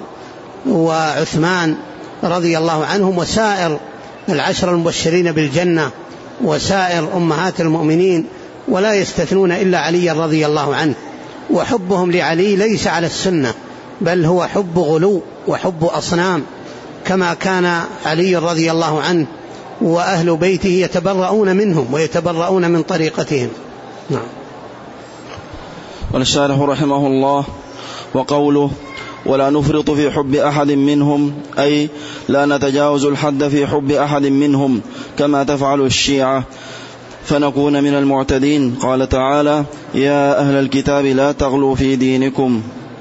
وعثمان رضي الله عنهم، وسائر العشر المبشرين بالجنة وسائر أمهات المؤمنين، ولا يستثنون إلا علي رضي الله عنه. وحبهم لعلي ليس على السنة، بل هو حب غلو وحب أصنام، كما كان علي رضي الله عنه وأهل بيته يتبرؤون منهم ويتبرؤون من طريقتهم. نعم. والشارح رحمه الله: وقوله: ولا نفرط في حب أحد منهم، أي لا نتجاوز الحد في حب أحد منهم كما تفعل الشيعة فنكون من المعتدين. قال تعالى: يا أهل الكتاب لا تغلوا في دينكم.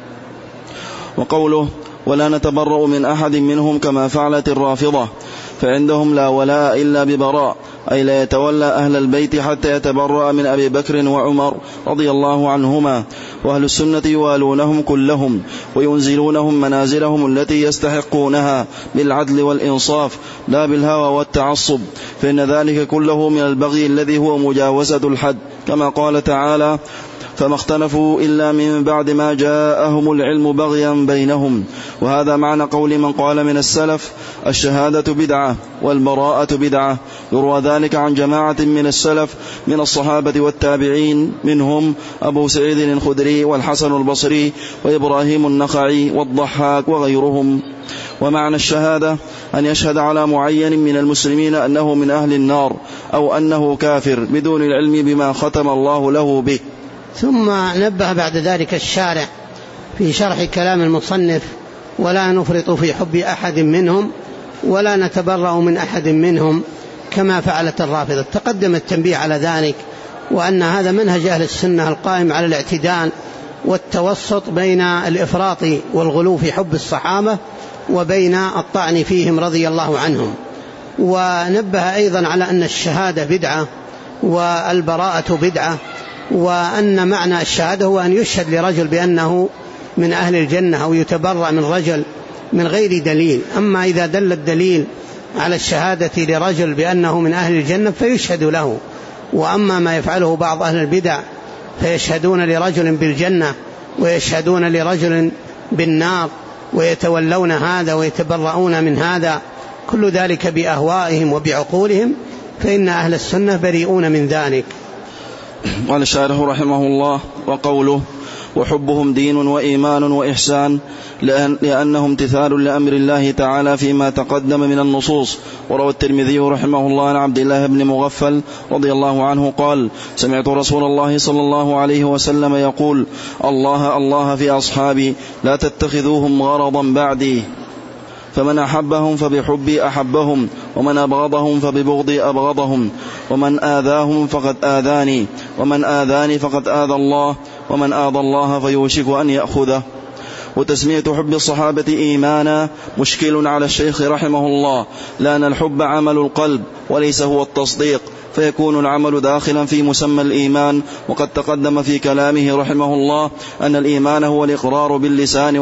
وقوله: ولا نتبرأ من أحد منهم كما فعلت الرافضة، فعندهم لا ولاء إلا ببراء، أي لا يتولى أهل البيت حتى يتبرأ من أبي بكر وعمر رضي الله عنهما. وأهل السنة يوالونهم كلهم وينزلونهم منازلهم التي يستحقونها بالعدل والإنصاف لا بالهوى والتعصب، فإن ذلك كله من البغي الذي هو مجاوزة الحد، كما قال تعالى: فما اختلفوا إلا من بعد ما جاءهم العلم بغيا بينهم. وهذا معنى قول من قال من السلف: الشهادة بدعة والبراءة بدعة. يروى ذلك عن جماعة من السلف من الصحابة والتابعين، منهم أبو سعيد الخدري والحسن البصري وإبراهيم النخعي والضحاك وغيرهم. ومعنى الشهادة أن يشهد على معين من المسلمين أنه من أهل النار أو أنه كافر بدون العلم بما ختم الله له به. ثم نبه بعد ذلك الشارع في شرح كلام المصنف: ولا نفرط في حب أحد منهم ولا نتبرأ من أحد منهم كما فعلت الرافضة. تقدم التنبيه على ذلك، وأن هذا منهج أهل السنة القائم على الاعتدال والتوسط بين الإفراط والغلو في حب الصحابة وبين الطعن فيهم رضي الله عنهم. ونبه أيضا على أن الشهادة بدعة والبراءة بدعة، وأن معنى الشهادة هو أن يشهد لرجل بأنه من أهل الجنة أو يتبرأ من رجل من غير دليل. أما إذا دل الدليل على الشهادة لرجل بأنه من أهل الجنة فيشهد له. وأما ما يفعله بعض أهل البدع فيشهدون لرجل بالجنة ويشهدون لرجل بالنار ويتولون هذا ويتبرؤون من هذا، كل ذلك بأهوائهم وبعقولهم، فإن أهل السنة بريئون من ذلك. قال الشارح رحمه الله: وقوله: وحبهم دين وإيمان وإحسان، لأنه امتثال لأمر الله تعالى فيما تقدم من النصوص. وروى الترمذي رحمه الله عن عبد الله بن مغفل رضي الله عنه قال: سمعت رسول الله صلى الله عليه وسلم يقول: الله الله في أصحابي لا تتخذوهم غرضا بعدي، فمن أحبهم فبحبي أحبهم، ومن أبغضهم فببغضي أبغضهم، ومن آذاهم فقد آذاني، ومن آذاني فقد آذى الله، ومن آذى الله فيوشك أن يأخذه. وتسمية حب الصحابة إيمانا مشكل على الشيخ رحمه الله، لأن الحب عمل القلب وليس هو التصديق، فيكون العمل داخلا في مسمى الإيمان. وقد تقدم في كلامه رحمه الله أن الإيمان هو الإقرار باللسان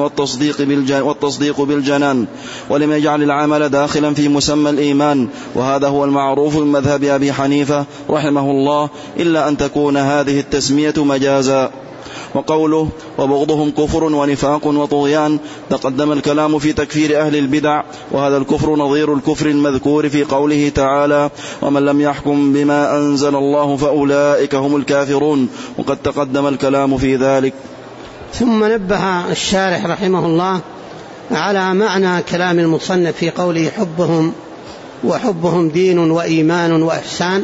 والتصديق بالجنان، ولم يجعل العمل داخلا في مسمى الإيمان، وهذا هو المعروف من مذهب أبي حنيفة رحمه الله، إلا أن تكون هذه التسمية مجازا. وقوله: وبغضهم كفر ونفاق وطغيان، تقدم الكلام في تكفير أهل البدع، وهذا الكفر نظير الكفر المذكور في قوله تعالى: ومن لم يحكم بما أنزل الله فأولئك هم الكافرون، وقد تقدم الكلام في ذلك. ثم نبه الشارح رحمه الله على معنى كلام المصنف في قوله: حبهم وحبهم دين وإيمان وإحسان،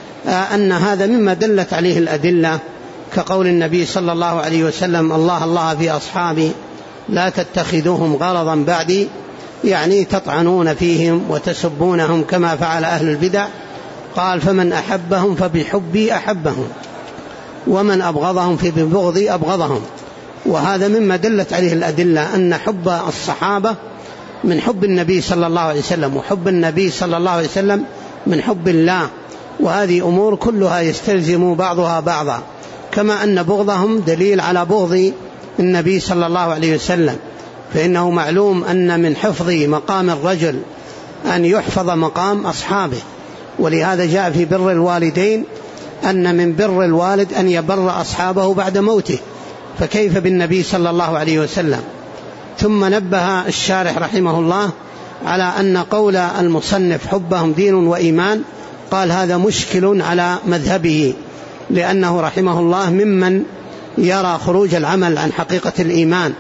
أن هذا مما دلت عليه الأدلة، كقول النبي صلى الله عليه وسلم: الله الله في أصحابي لا تتخذوهم غرضا بعدي، يعني تطعنون فيهم وتسبونهم كما فعل أهل البدع. قال: فمن أحبهم فبحبي أحبهم، ومن أبغضهم فببغضي أبغضهم. وهذا مما دلت عليه الأدلة، أن حب الصحابة من حب النبي صلى الله عليه وسلم، وحب النبي صلى الله عليه وسلم من حب الله، وهذه أمور كلها يستلزم بعضها بعضا، كما أن بغضهم دليل على بغض النبي صلى الله عليه وسلم، فإنه معلوم أن من حفظ مقام الرجل أن يحفظ مقام أصحابه، ولهذا جاء في بر الوالدين أن من بر الوالد أن يبر أصحابه بعد موته، فكيف بالنبي صلى الله عليه وسلم. ثم نبه الشارح رحمه الله على أن قول المصنف حبهم دين وإيمان، قال هذا مشكل على مذهبه، لأنه رحمه الله ممن يرى خروج العمل عن حقيقة الإيمان،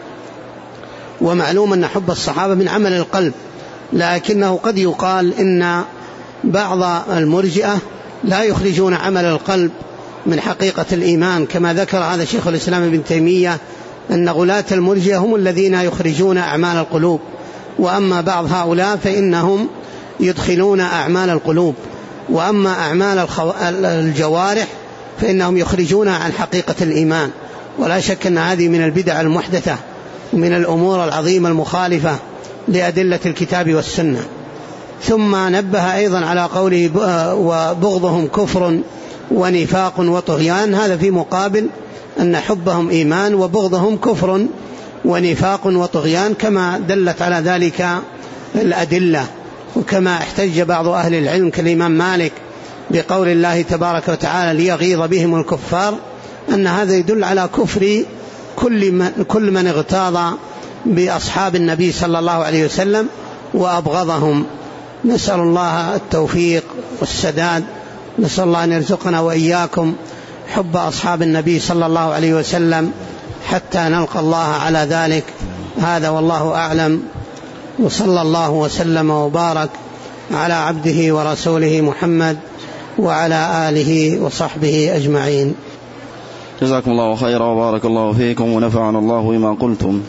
ومعلوم أن حب الصحابة من عمل القلب، لكنه قد يقال إن بعض المرجئة لا يخرجون عمل القلب من حقيقة الإيمان، كما ذكر هذا شيخ الإسلام ابن تيمية أن غلاة المرجئة هم الذين يخرجون أعمال القلوب، وأما بعض هؤلاء فإنهم يدخلون أعمال القلوب، وأما أعمال الجوارح فإنهم يخرجون عن حقيقة الإيمان. ولا شك أن هذه من البدع المحدثة ومن الأمور العظيمة المخالفة لأدلة الكتاب والسنة. ثم نبه أيضا على قوله وبغضهم كفر ونفاق وطغيان، هذا في مقابل أن حبهم إيمان وبغضهم كفر ونفاق وطغيان، كما دلت على ذلك الأدلة، وكما احتج بعض أهل العلم كالإمام مالك بقول الله تبارك وتعالى ليغيظ بهم الكفار، أن هذا يدل على كفر كل من اغتاظ بأصحاب النبي صلى الله عليه وسلم وأبغضهم. نسأل الله التوفيق والسداد، نسأل الله أن يرزقنا وإياكم حب أصحاب النبي صلى الله عليه وسلم حتى نلقى الله على ذلك. هذا والله أعلم، وصلى الله وسلم وبارك على عبده ورسوله محمد وعلى آله وصحبه أجمعين. جزاكم الله خيرا وبارك الله فيكم ونفعنا الله بما قلتم.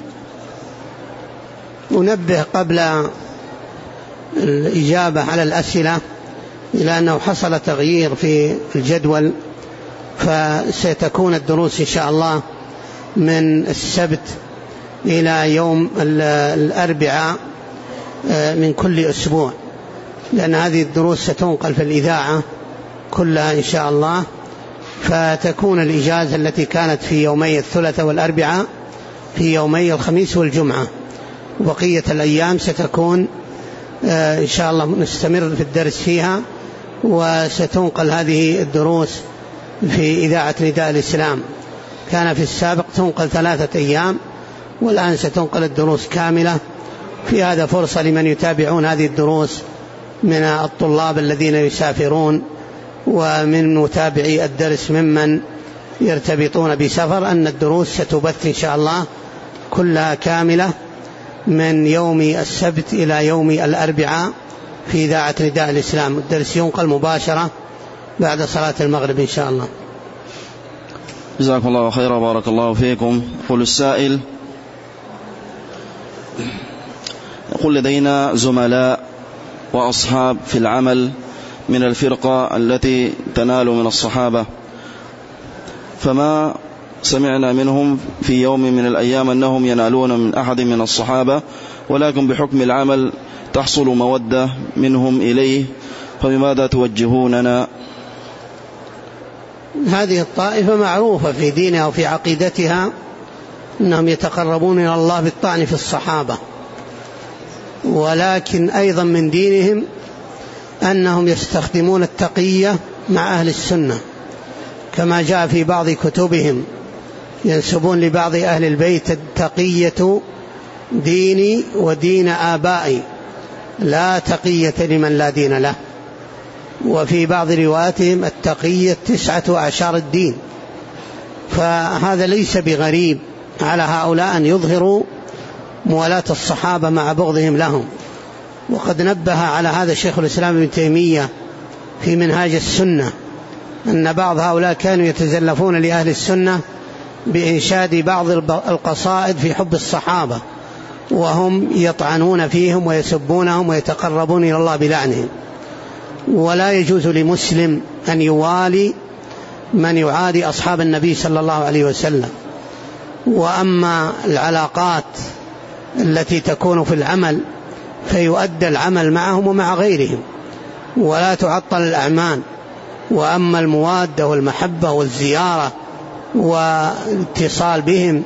أنبه قبل الإجابة على الأسئلة إلى أنه حصل تغيير في الجدول، فستكون الدروس إن شاء الله من السبت إلى يوم الأربعاء من كل أسبوع، لأن هذه الدروس ستنقل في الإذاعة كلها إن شاء الله، فتكون الإجازة التي كانت في يومي الثلاثاء والأربعاء في يومي الخميس والجمعة، وبقية الأيام ستكون إن شاء الله نستمر في الدرس فيها، وستنقل هذه الدروس في إذاعة نداء الإسلام. كان في السابق تنقل 3 أيام، والآن ستنقل الدروس كاملة. في هذا فرصة لمن يتابعون هذه الدروس من الطلاب الذين يسافرون ومن متابعي الدرس ممن يرتبطون بسفر أن الدروس ستبث إن شاء الله كلها كاملة من يوم السبت إلى يوم الأربعاء في إذاعة نداء الإسلام. الدرس ينقل مباشرة بعد صلاة المغرب إن شاء الله. جزاكم الله خيرا وبارك الله فيكم. يقول السائل: يقول لدينا زملاء وأصحاب في العمل من الفرقة التي تنال من الصحابة، فما سمعنا منهم في يوم من الأيام أنهم ينالون من أحد من الصحابة، ولكن بحكم العمل تحصل مودة منهم إليه، فبماذا توجهوننا؟ هذه الطائفة معروفة في دينها وفي عقيدتها أنهم يتقربون إلى الله بالطعن في الصحابة، ولكن أيضا من دينهم أنهم يستخدمون التقية مع أهل السنة، كما جاء في بعض كتبهم ينسبون لبعض أهل البيت التقية ديني ودين آبائي، لا تقية لمن لا دين له. وفي بعض رواياتهم التقية 9 أعشار الدين. فهذا ليس بغريب على هؤلاء أن يظهروا موالاة الصحابة مع بغضهم لهم. وقد نبه على هذا شيخ الإسلام ابن تيمية في منهاج السنة، أن بعض هؤلاء كانوا يتزلفون لأهل السنة بإنشاد بعض القصائد في حب الصحابة، وهم يطعنون فيهم ويسبونهم ويتقربون إلى الله بلعنهم. ولا يجوز لمسلم أن يوالي من يعادي أصحاب النبي صلى الله عليه وسلم. وأما العلاقات التي تكون في العمل فيؤدى العمل معهم ومع غيرهم ولا تعطل الأعمال. وأما الموادة والمحبة والزيارة والاتصال بهم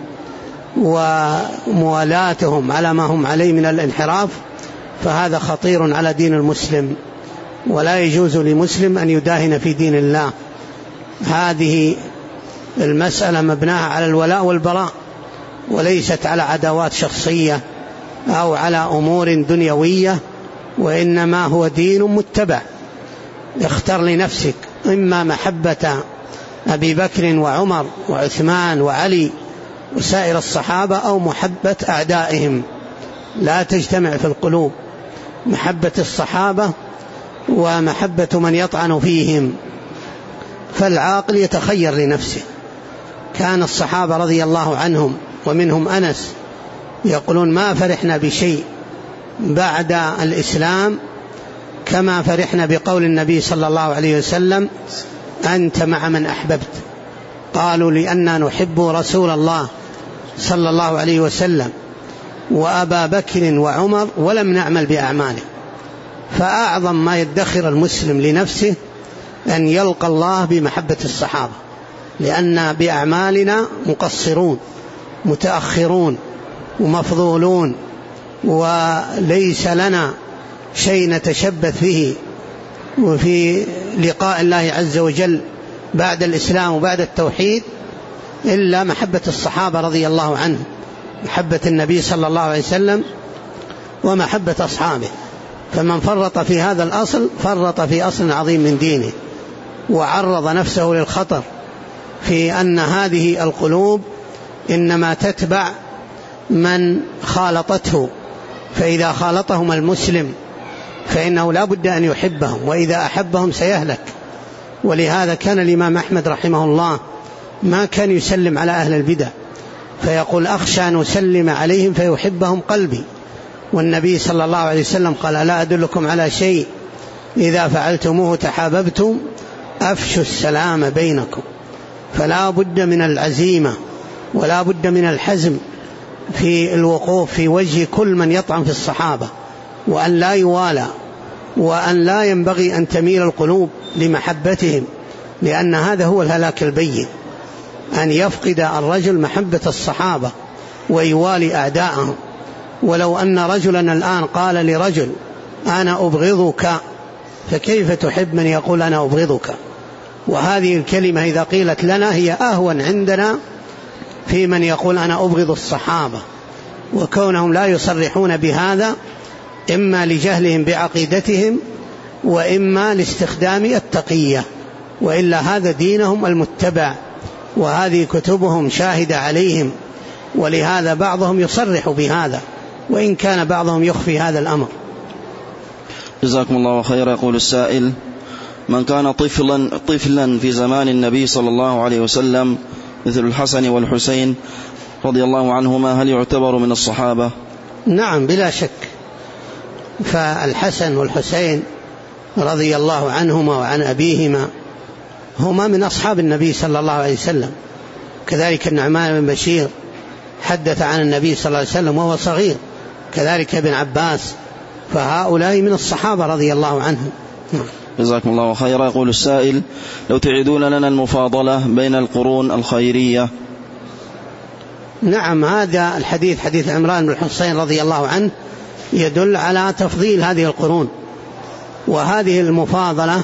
وموالاتهم على ما هم عليه من الانحراف فهذا خطير على دين المسلم، ولا يجوز لمسلم أن يداهن في دين الله. هذه المسألة مبناها على الولاء والبراء، وليست على عداوات شخصية أو على أمور دنيوية، وإنما هو دين متبع. اختر لنفسك إما محبة أبي بكر وعمر وعثمان وعلي وسائر الصحابة أو محبة أعدائهم، لا تجتمع في القلوب محبة الصحابة ومحبة من يطعن فيهم. فالعاقل يتخير لنفسه. كان الصحابة رضي الله عنهم ومنهم أنس يقولون ما فرحنا بشيء بعد الإسلام كما فرحنا بقول النبي صلى الله عليه وسلم أنت مع من أحببت. قالوا لأننا نحب رسول الله صلى الله عليه وسلم وأبا بكر وعمر ولم نعمل بأعماله. فأعظم ما يدخر المسلم لنفسه أن يلقى الله بمحبة الصحابة، لأن بأعمالنا مقصرون متأخرون ومفضولون، وليس لنا شيء نتشبث به وفي لقاء الله عز وجل بعد الإسلام وبعد التوحيد إلا محبة الصحابة رضي الله عنهم، محبة النبي صلى الله عليه وسلم ومحبة أصحابه. فمن فرط في هذا الأصل فرط في أصل عظيم من دينه، وعرض نفسه للخطر في أن هذه القلوب إنما تتبع من خالطته، فإذا خالطهم المسلم فإنه لا بد أن يحبهم، وإذا أحبهم سيهلك. ولهذا كان الإمام أحمد رحمه الله ما كان يسلم على أهل البدع، فيقول أخشى أن أسلم عليهم فيحبهم قلبي. والنبي صلى الله عليه وسلم قال لا أدلكم على شيء إذا فعلتموه تحاببتم أفشوا السلام بينكم. فلا بد من العزيمة ولا بد من الحزم في الوقوف في وجه كل من يطعن في الصحابة، وأن لا يوالى، وأن لا ينبغي أن تميل القلوب لمحبتهم، لأن هذا هو الهلاك البين، أن يفقد الرجل محبة الصحابة ويوالي أعداءهم. ولو أن رجلا الآن قال لرجل أنا أبغضك، فكيف تحب من يقول أنا أبغضك؟ وهذه الكلمة إذا قيلت لنا هي أهون عندنا في من يقول أنا أبغض الصحابة، وكونهم لا يصرحون بهذا إما لجهلهم بعقيدتهم وإما لاستخدام التقية، وإلا هذا دينهم المتبع وهذه كتبهم شاهدة عليهم. ولهذا بعضهم يصرح بهذا وإن كان بعضهم يخفي هذا الأمر. جزاكم الله خيرا. يقول السائل: من كان طفلا في زمان النبي صلى الله عليه وسلم مثل الحسن والحسين رضي الله عنهما هل يعتبر من الصحابة؟ نعم بلا شك، فالحسن والحسين رضي الله عنهما وعن أبيهما هما من أصحاب النبي صلى الله عليه وسلم. كذلك النعمان بن بشير حدث عن النبي صلى الله عليه وسلم وهو صغير، كذلك ابن عباس، فهؤلاء من الصحابة رضي الله عنهم. جزاكم الله خيرا. يقول السائل: لو تعيدون لنا المفاضلة بين القرون الخيرية. نعم، هذا الحديث حديث عمران بن حسين رضي الله عنه يدل على تفضيل هذه القرون، وهذه المفاضلة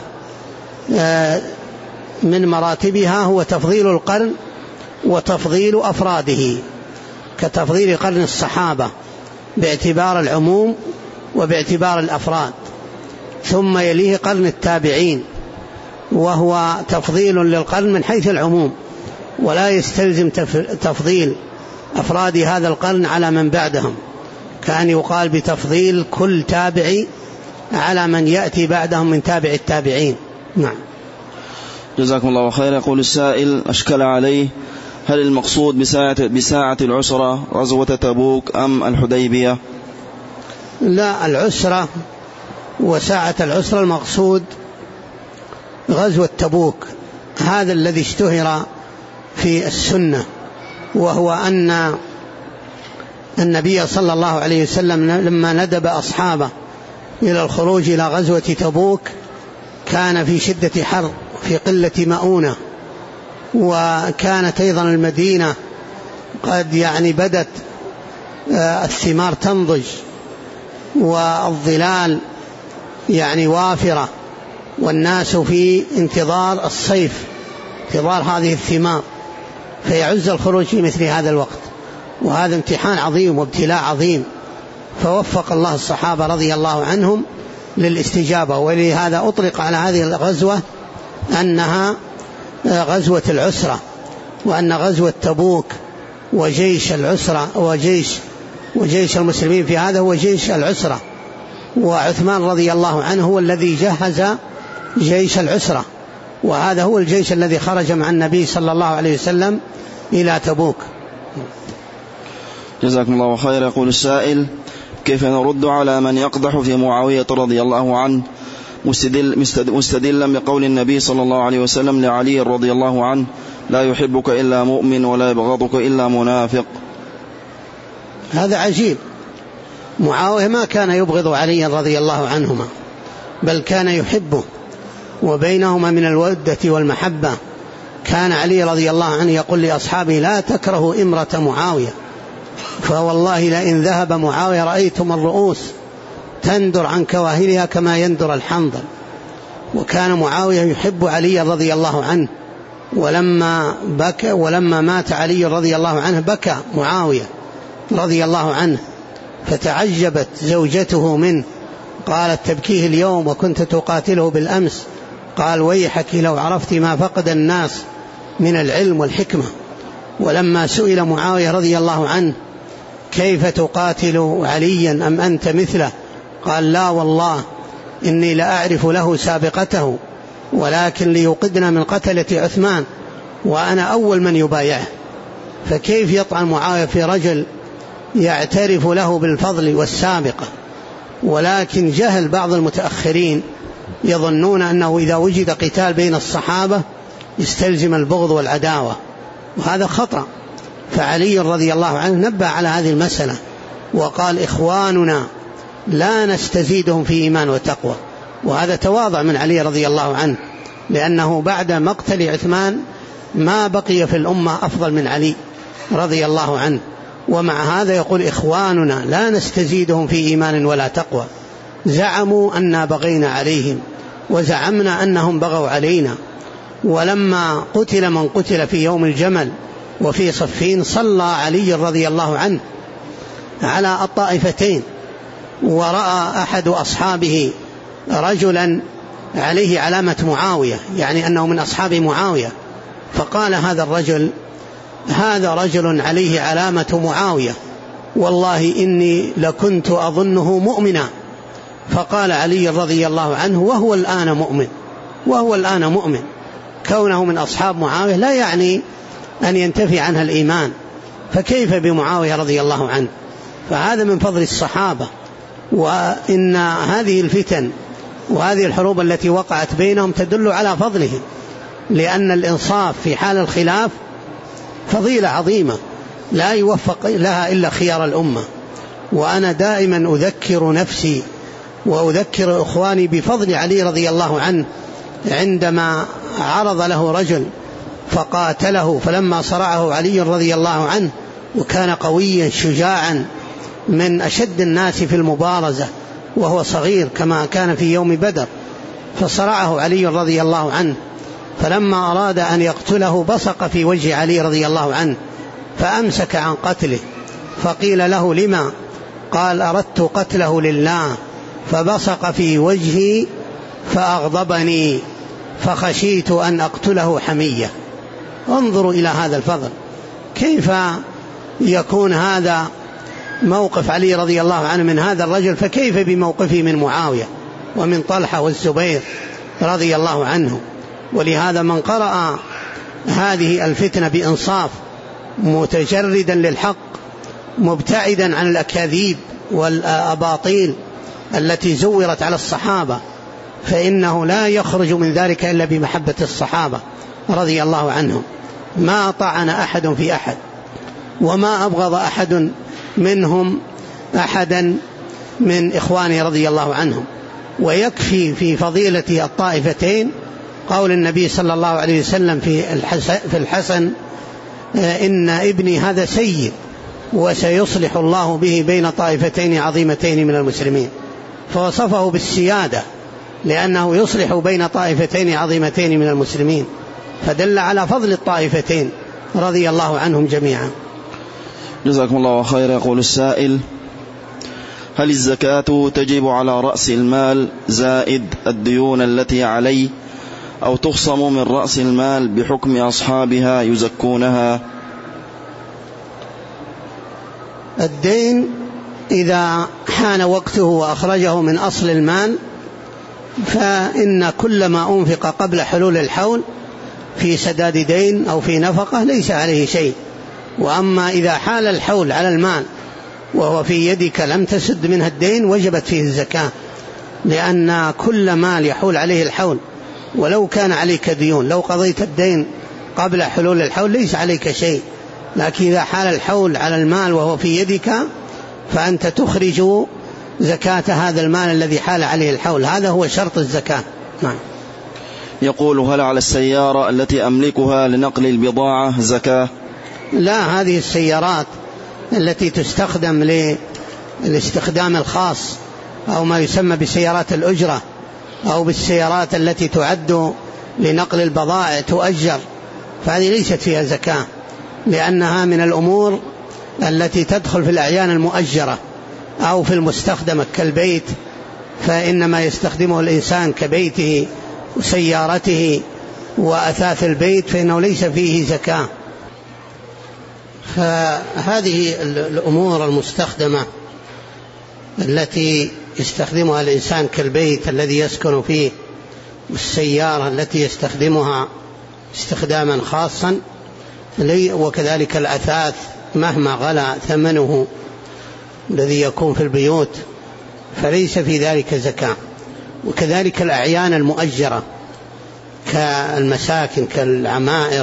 من مراتبها هو تفضيل القرن وتفضيل أفراده، كتفضيل قرن الصحابة باعتبار العموم وباعتبار الأفراد، ثم يليه قرن التابعين وهو تفضيل للقرن من حيث العموم، ولا يستلزم تفضيل أفراد هذا القرن على من بعدهم، كان يقال بتفضيل كل تابعي على من يأتي بعدهم من تابع التابعين. نعم. جزاكم الله خير. يقول السائل: أشكل عليه هل المقصود بساعة العسرة غزوة تبوك أم الحديبية؟ لا، العسرة وساعة العسرة المقصود غزوة تبوك، هذا الذي اشتهر في السنة، وهو أن النبي صلى الله عليه وسلم لما ندب أصحابه إلى الخروج إلى غزوة تبوك كان في شدة حر في قلة مؤونة، وكانت أيضا المدينة قد بدت الثمار تنضج والظلال وافرة، والناس في انتظار الصيف، انتظار هذه الثمار، فيعز الخروج في مثل هذا الوقت، وهذا امتحان عظيم وابتلاء عظيم، فوفق الله الصحابة رضي الله عنهم للاستجابة. ولهذا أطلق على هذه الغزوة أنها غزوة العسرة، وأن غزوة تبوك وجيش العسرة وجيش المسلمين في هذا هو جيش العسرة، وعثمان رضي الله عنه هو الذي جهز جيش العسرة، وهذا هو الجيش الذي خرج مع النبي صلى الله عليه وسلم إلى تبوك. جزاكم الله خير. يقول السائل: كيف نرد على من يقدح في معاوية رضي الله عنه مستدلا بقول النبي صلى الله عليه وسلم لعلي رضي الله عنه: لا يحبك إلا مؤمن ولا يبغضك إلا منافق؟ هذا عجيب. معاوية ما كان يبغض علي رضي الله عنهما، بل كان يحبه، وبينهما من الودة والمحبة. كان علي رضي الله عنه يقول لأصحابه: لا تكرهوا إمرة معاوية، فوالله لئن ذهب معاوية رأيتم الرؤوس تندر عن كواهلها كما يندر الحنظل. وكان معاوية يحب علي رضي الله عنه، ولما مات علي رضي الله عنه بكى معاوية رضي الله عنه، فتعجبت زوجته منه، قالت: تبكيه اليوم وكنت تقاتله بالأمس. قال: ويحك لو عرفت ما فقد الناس من العلم والحكمة. ولما سئل معاوية رضي الله عنه: كيف تقاتل عليا أم أنت مثله؟ قال: لا والله إني لأعرف له سابقته، ولكن ليوقدنا من قتلة عثمان وأنا أول من يبايعه. فكيف يطعن معاوية في رجل يعترف له بالفضل والسابقة؟ ولكن جهل بعض المتأخرين يظنون أنه إذا وجد قتال بين الصحابة يستلزم البغض والعداوة، وهذا خطأ. فعلي رضي الله عنه نبه على هذه المسألة وقال: إخواننا لا نستزيدهم في إيمان وتقوى. وهذا تواضع من علي رضي الله عنه، لأنه بعد مقتل عثمان ما بقي في الأمة أفضل من علي رضي الله عنه. ومع هذا يقول: إخواننا لا نستزيدهم في إيمان ولا تقوى، زعموا أننا بغينا عليهم وزعمنا أنهم بغوا علينا. ولما قتل من قتل في يوم الجمل وفي صفين صلى علي رضي الله عنه على الطائفتين، ورأى أحد أصحابه رجلا عليه علامة معاوية، يعني أنه من أصحاب معاوية، فقال هذا رجل عليه علامة معاوية، والله إني لكنت أظنه مؤمنا. فقال علي رضي الله عنه: وهو الآن مؤمن. كونه من أصحاب معاوية لا يعني أن ينتفي عنها الإيمان، فكيف بمعاوية رضي الله عنه؟ فهذا من فضل الصحابة. وإن هذه الفتن وهذه الحروب التي وقعت بينهم تدل على فضلهم، لأن الإنصاف في حال الخلاف فضيلة عظيمة لا يوفق لها إلا خيار الأمة. وأنا دائما أذكر نفسي وأذكر إخواني بفضل علي رضي الله عنه، عندما عرض له رجل فقاتله، فلما صرعه علي رضي الله عنه، وكان قويا شجاعا من أشد الناس في المبارزة وهو صغير كما كان في يوم بدر، فصرعه علي رضي الله عنه، فلما أراد أن يقتله بصق في وجه علي رضي الله عنه فأمسك عن قتله، فقيل له: لما؟ قال: أردت قتله لله، فبصق في وجهي فأغضبني فخشيت أن أقتله حمية. انظروا إلى هذا الفضل، كيف يكون هذا موقف علي رضي الله عنه من هذا الرجل، فكيف بموقفه من معاوية ومن طلحة والزبير رضي الله عنه. ولهذا من قرأ هذه الفتنة بإنصاف متجردا للحق مبتعدا عن الأكاذيب والأباطيل التي زورت على الصحابة، فإنه لا يخرج من ذلك إلا بمحبة الصحابة رضي الله عنهم. ما طعن أحد في أحد، وما أبغض أحد منهم أحدا من إخوانه رضي الله عنهم. ويكفي في فضيلة الطائفتين قول النبي صلى الله عليه وسلم في الحسن: إن ابني هذا سيد وسيصلح الله به بين طائفتين عظيمتين من المسلمين. فوصفه بالسيادة لأنه يصلح بين طائفتين عظيمتين من المسلمين، فدل على فضل الطائفتين رضي الله عنهم جميعا. جزاكم الله خيرا. يقول السائل: هل الزكاة تجب على رأس المال زائد الديون التي عليه، أو تخصم من رأس المال بحكم أصحابها يزكونها؟ الدين إذا حان وقته وأخرجه من أصل المال فإن كل ما أنفق قبل حلول الحول في سداد دين أو في نفقة ليس عليه شيء. وأما إذا حال الحول على المال وهو في يدك لم تسد منها الدين وجبت فيه الزكاة، لأن كل مال يحول عليه الحول ولو كان عليك ديون، لو قضيت الدين قبل حلول الحول ليس عليك شيء، لكن إذا حال الحول على المال وهو في يدك فأنت تخرج زكاة هذا المال الذي حال عليه الحول. هذا هو شرط الزكاة. نعم. يقول: هل على السيارة التي أملكها لنقل البضاعة زكاة؟ لا، هذه السيارات التي تستخدم للاستخدام الخاص أو ما يسمى بسيارات الأجرة أو بالسيارات التي تعد لنقل البضائع تؤجر، فهذه ليست فيها زكاة، لأنها من الأمور التي تدخل في الأعيان المؤجرة أو في المستخدمة كالبيت، فإنما يستخدمه الإنسان كبيته وسيارته وأثاث البيت، فإنه ليس فيه زكاة. فهذه الأمور المستخدمة التي يستخدمها الإنسان كالبيت الذي يسكن فيه والسيارة التي يستخدمها استخداما خاصا، وكذلك الأثاث مهما غلا ثمنه الذي يكون في البيوت فليس في ذلك زكاة. وكذلك الأعيان المؤجرة كالمساكن كالعمائر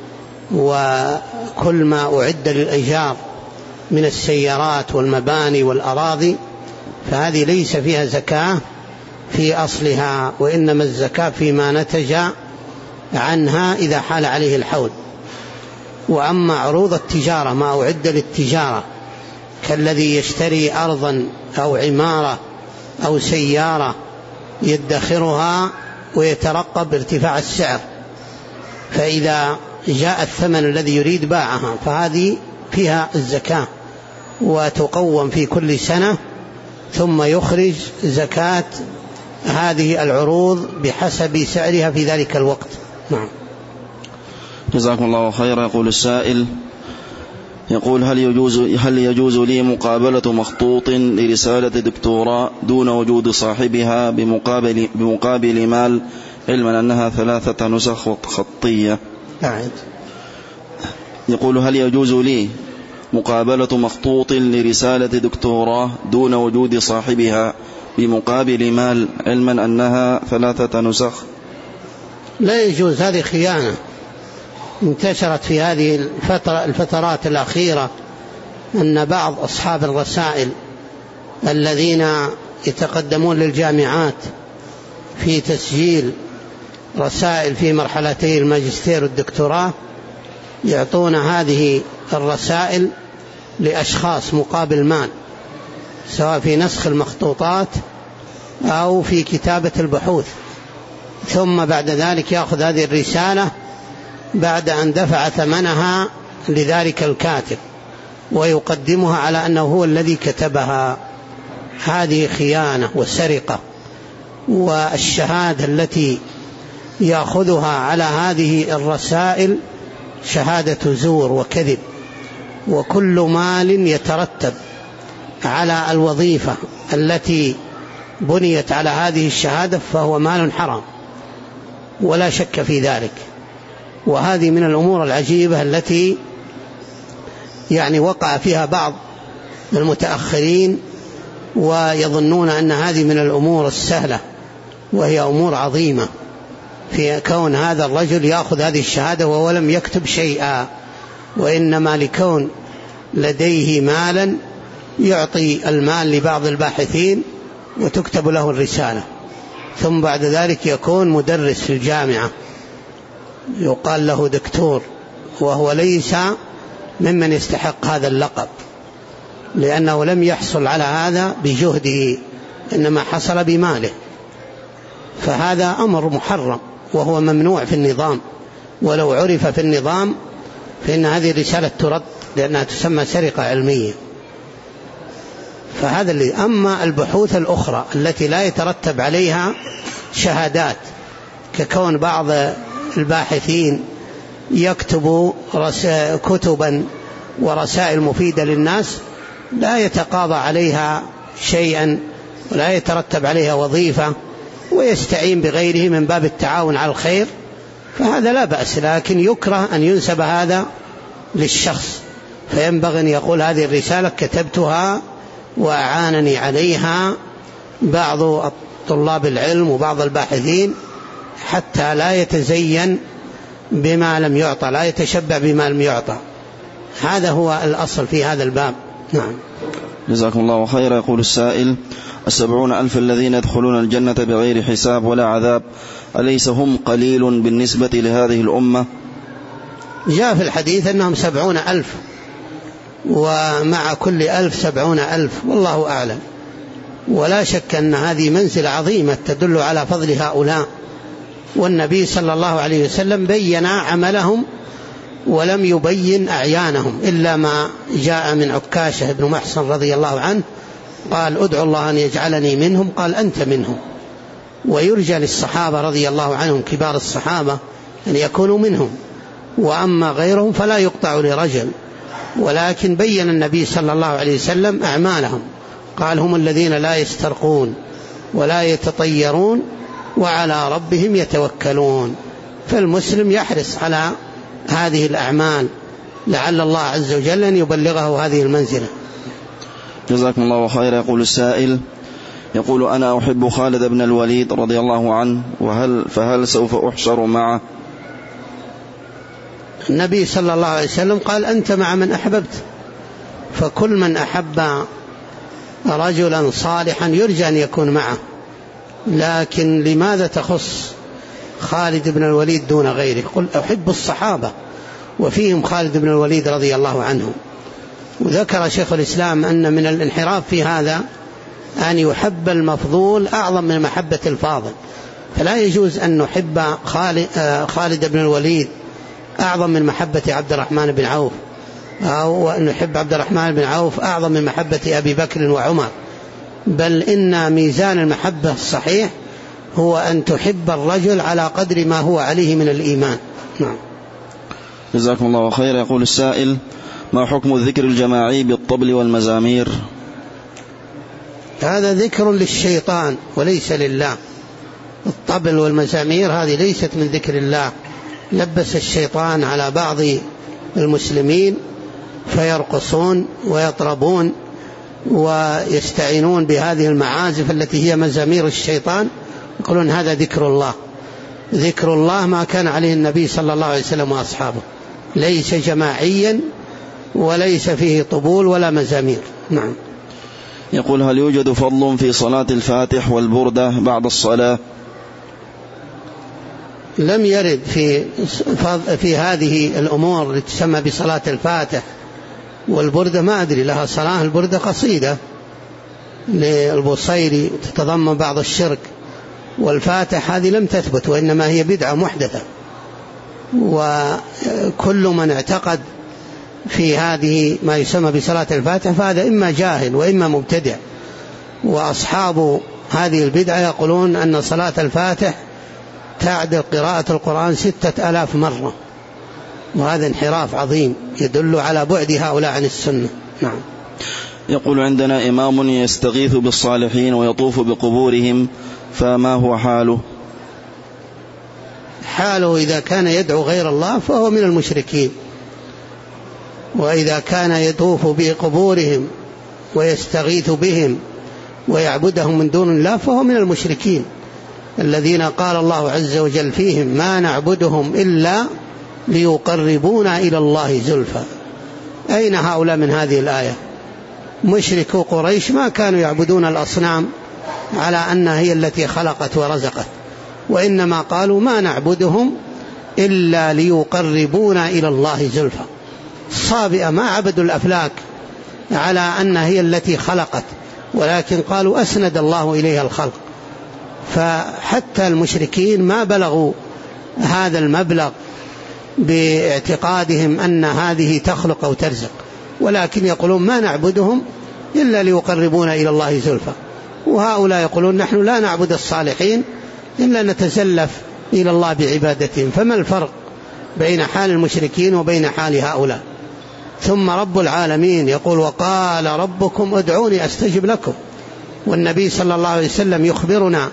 وكل ما أعد للإيجار من السيارات والمباني والأراضي، فهذه ليس فيها زكاة في أصلها، وإنما الزكاة فيما نتج عنها إذا حال عليه الحول. وأما عروض التجارة ما أعد للتجارة كالذي يشتري أرضا أو عمارة أو سيارة يدخرها ويترقب ارتفاع السعر، فإذا جاء الثمن الذي يريد باعها، فهذه فيها الزكاة وتقوم في كل سنة، ثم يخرج زكاة هذه العروض بحسب سعرها في ذلك الوقت. نعم. جزاكم الله خيرا. يقول السائل: يقول: هل يجوز لي مقابلة مخطوط لرسالة دكتوراه دون وجود صاحبها بمقابل مال، علما أنها 3 نسخ خطية؟ يقول: هل يجوز لي مقابلة مخطوط لرسالة دكتوراه دون وجود صاحبها بمقابل مال، علما أنها 3 نسخ؟ لا يجوز، هذه خيانة انتشرت في هذه الفترات الأخيرة، أن بعض أصحاب الرسائل الذين يتقدمون للجامعات في تسجيل رسائل في مرحلتي الماجستير والدكتوراه يعطون هذه الرسائل لأشخاص مقابل مال، سواء في نسخ المخطوطات أو في كتابة البحوث، ثم بعد ذلك يأخذ هذه الرسالة بعد أن دفع ثمنها لذلك الكاتب ويقدمها على أنه هو الذي كتبها. هذه خيانة وسرقة، والشهادة التي يأخذها على هذه الرسائل شهادة زور وكذب، وكل مال يترتب على الوظيفة التي بنيت على هذه الشهادة فهو مال حرام ولا شك في ذلك. وهذه من الأمور العجيبة التي وقع فيها بعض المتأخرين ويظنون أن هذه من الأمور السهلة، وهي أمور عظيمة في كون هذا الرجل يأخذ هذه الشهادة وهو لم يكتب شيئا، وإنما لكون لديه مالا يعطي المال لبعض الباحثين وتكتب له الرسالة، ثم بعد ذلك يكون مدرس في الجامعة يقال له دكتور، وهو ليس ممن يستحق هذا اللقب، لأنه لم يحصل على هذا بجهده، إنما حصل بماله. فهذا أمر محرم وهو ممنوع في النظام، ولو عرف في النظام فإن هذه الرسالة ترد، لأنها تسمى سرقة علمية. فهذا اللي. أما البحوث الأخرى التي لا يترتب عليها شهادات، ككون بعض الباحثين يكتبوا كتبا ورسائل مفيدة للناس لا يتقاضى عليها شيئا ولا يترتب عليها وظيفة، ويستعين بغيره من باب التعاون على الخير فهذا لا بأس، لكن يكره أن ينسب هذا للشخص، فينبغي أن يقول هذه الرسالة كتبتها وأعانني عليها بعض طلاب العلم وبعض الباحثين، حتى لا يتزين بما لم يعطى، لا يتشبع بما لم يعطى. هذا هو الأصل في هذا الباب. نعم. جزاكم الله خيرا. يقول السائل: 70,000 الذين يدخلون الجنة بغير حساب ولا عذاب، أليس هم قليل بالنسبة لهذه الأمة؟ جاء في الحديث أنهم 70,000 ومع كل 1000 70,000، والله أعلم. ولا شك أن هذه منزلة عظيمة تدل على فضل هؤلاء، والنبي صلى الله عليه وسلم بين عملهم ولم يبين أعيانهم، إلا ما جاء من عكاشة بن محصن رضي الله عنه قال: ادعو الله أن يجعلني منهم، قال: أنت منهم. ويرجى للصحابة رضي الله عنهم كبار الصحابة أن يكونوا منهم، وأما غيرهم فلا يقطع لرجل. ولكن بين النبي صلى الله عليه وسلم أعمالهم، قال: هم الذين لا يسترقون ولا يتطيرون وعلى ربهم يتوكلون. فالمسلم يحرص على هذه الأعمال لعل الله عز وجل أن يبلغه هذه المنزلة. جزاكم الله خيرا. يقول السائل: يقول: أنا أحب خالد بن الوليد رضي الله عنه، فهل سوف أحشر معه؟ النبي صلى الله عليه وسلم قال: أنت مع من أحببت، فكل من أحب رجلا صالحا يرجى أن يكون معه. لكن لماذا تخص خالد بن الوليد دون غيره؟ قل: أحب الصحابة وفيهم خالد بن الوليد رضي الله عنه. وذكر شيخ الإسلام أن من الانحراف في هذا أن يحب المفضول أعظم من محبة الفاضل، فلا يجوز أن نحب خالد بن الوليد أعظم من محبة عبد الرحمن بن عوف، أو أن نحب عبد الرحمن بن عوف أعظم من محبة أبي بكر وعمر، بل إن ميزان المحبة الصحيح هو أن تحب الرجل على قدر ما هو عليه من الإيمان. نعم. جزاكم الله خيرا. يقول السائل: ما حكم الذكر الجماعي بالطبل والمزامير؟ هذا ذكر للشيطان وليس لله. الطبل والمزامير هذه ليست من ذكر الله، لبس الشيطان على بعض المسلمين فيرقصون ويطربون ويستعينون بهذه المعازف التي هي مزامير الشيطان، يقولون هذا ذكر الله. ذكر الله ما كان عليه النبي صلى الله عليه وسلم وأصحابه، ليس جماعيا وليس فيه طبول ولا مزامير. نعم. يقول: هل يوجد فضل في صلاة الفاتح والبردة بعد الصلاة؟ لم يرد في هذه الأمور اللي تسمى بصلاة الفاتح والبردة، ما أدري لها صلاة. البردة قصيدة للبوصيري تتضمن بعض الشرك، والفاتح هذه لم تثبت وإنما هي بدعة محدثة. وكل من اعتقد في هذه ما يسمى بصلاة الفاتح فهذا إما جاهل وإما مبتدع. وأصحاب هذه البدعة يقولون أن صلاة الفاتح تعدل قراءة القرآن 6000 مرة، وهذا انحراف عظيم يدل على بعد هؤلاء عن السنة. نعم. يقول: عندنا إمام يستغيث بالصالحين ويطوف بقبورهم، فما هو حاله؟ حاله إذا كان يدعو غير الله فهو من المشركين، وإذا كان يطوف بقبورهم ويستغيث بهم ويعبدهم من دون الله فهو من المشركين الذين قال الله عز وجل فيهم: ما نعبدهم إلا ليقربونا إلى الله زلفى. أين هؤلاء من هذه الآية؟ مشركو قريش ما كانوا يعبدون الأصنام على أنها هي التي خلقت ورزقت، وإنما قالوا: ما نعبدهم إلا ليقربونا إلى الله زلفى. الصابئة ما عبدوا الأفلاك على أنها هي التي خلقت، ولكن قالوا أسند الله إليها الخلق. فحتى المشركين ما بلغوا هذا المبلغ باعتقادهم أن هذه تخلق أو ترزق، ولكن يقولون: ما نعبدهم إلا ليقربونا إلى الله زلفى. وهؤلاء يقولون: نحن لا نعبد الصالحين إلا نتزلف إلى الله بعبادتهم. فما الفرق بين حال المشركين وبين حال هؤلاء؟ ثم رب العالمين يقول: وقال ربكم ادعوني أستجب لكم. والنبي صلى الله عليه وسلم يخبرنا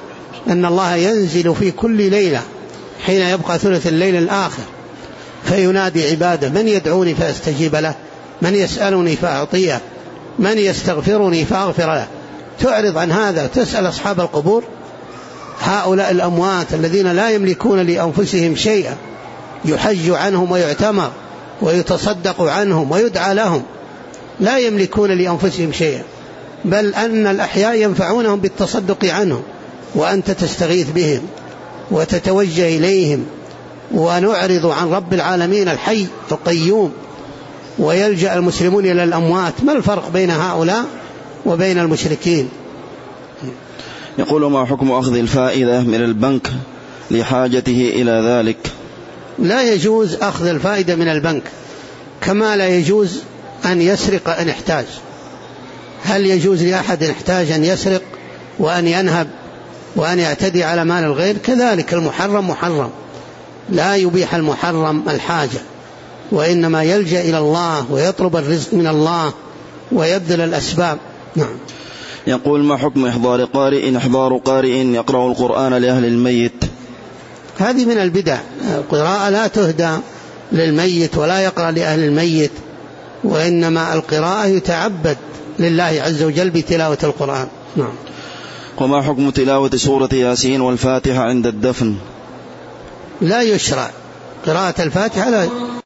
أن الله ينزل في كل ليلة حين يبقى ثلث الليل الآخر فينادي عباده: من يدعوني فأستجيب له، من يسألني فأعطيه، من يستغفرني فأغفر له. تعرض عن هذا وتسأل أصحاب القبور، هؤلاء الأموات الذين لا يملكون لأنفسهم شيئا، يحج عنهم ويعتمر ويتصدق عنهم ويدعى لهم، لا يملكون لأنفسهم شيئا، بل أن الأحياء ينفعونهم بالتصدق عنهم، وأنت تستغيث بهم وتتوجه إليهم. ونعرض عن رب العالمين الحي القيوم، ويلجأ المسلمون إلى الأموات. ما الفرق بين هؤلاء وبين المشركين؟ يقول: ما حكم أخذ الفائدة من البنك لحاجته إلى ذلك؟ لا يجوز أخذ الفائدة من البنك، كما لا يجوز أن يسرق إن احتاج. هل يجوز لأحد احتاج أن يسرق وأن ينهب وأن يعتدي على مال الغير؟ كذلك المحرم محرم، لا يبيح المحرم الحاجة، وإنما يلجأ إلى الله ويطلب الرزق من الله ويبذل الأسباب. نعم. يقول: ما حكم إحضار قارئ يقرأ القرآن لأهل الميت؟ هذه من البدع. القراءة لا تهدى للميت ولا يقرأ لأهل الميت، وإنما القراءة يتعبد لله عز وجل بتلاوة القرآن. نعم. وما حكم تلاوة سورة ياسين والفاتحة عند الدفن؟ لا يشرع قراءة الفاتحة،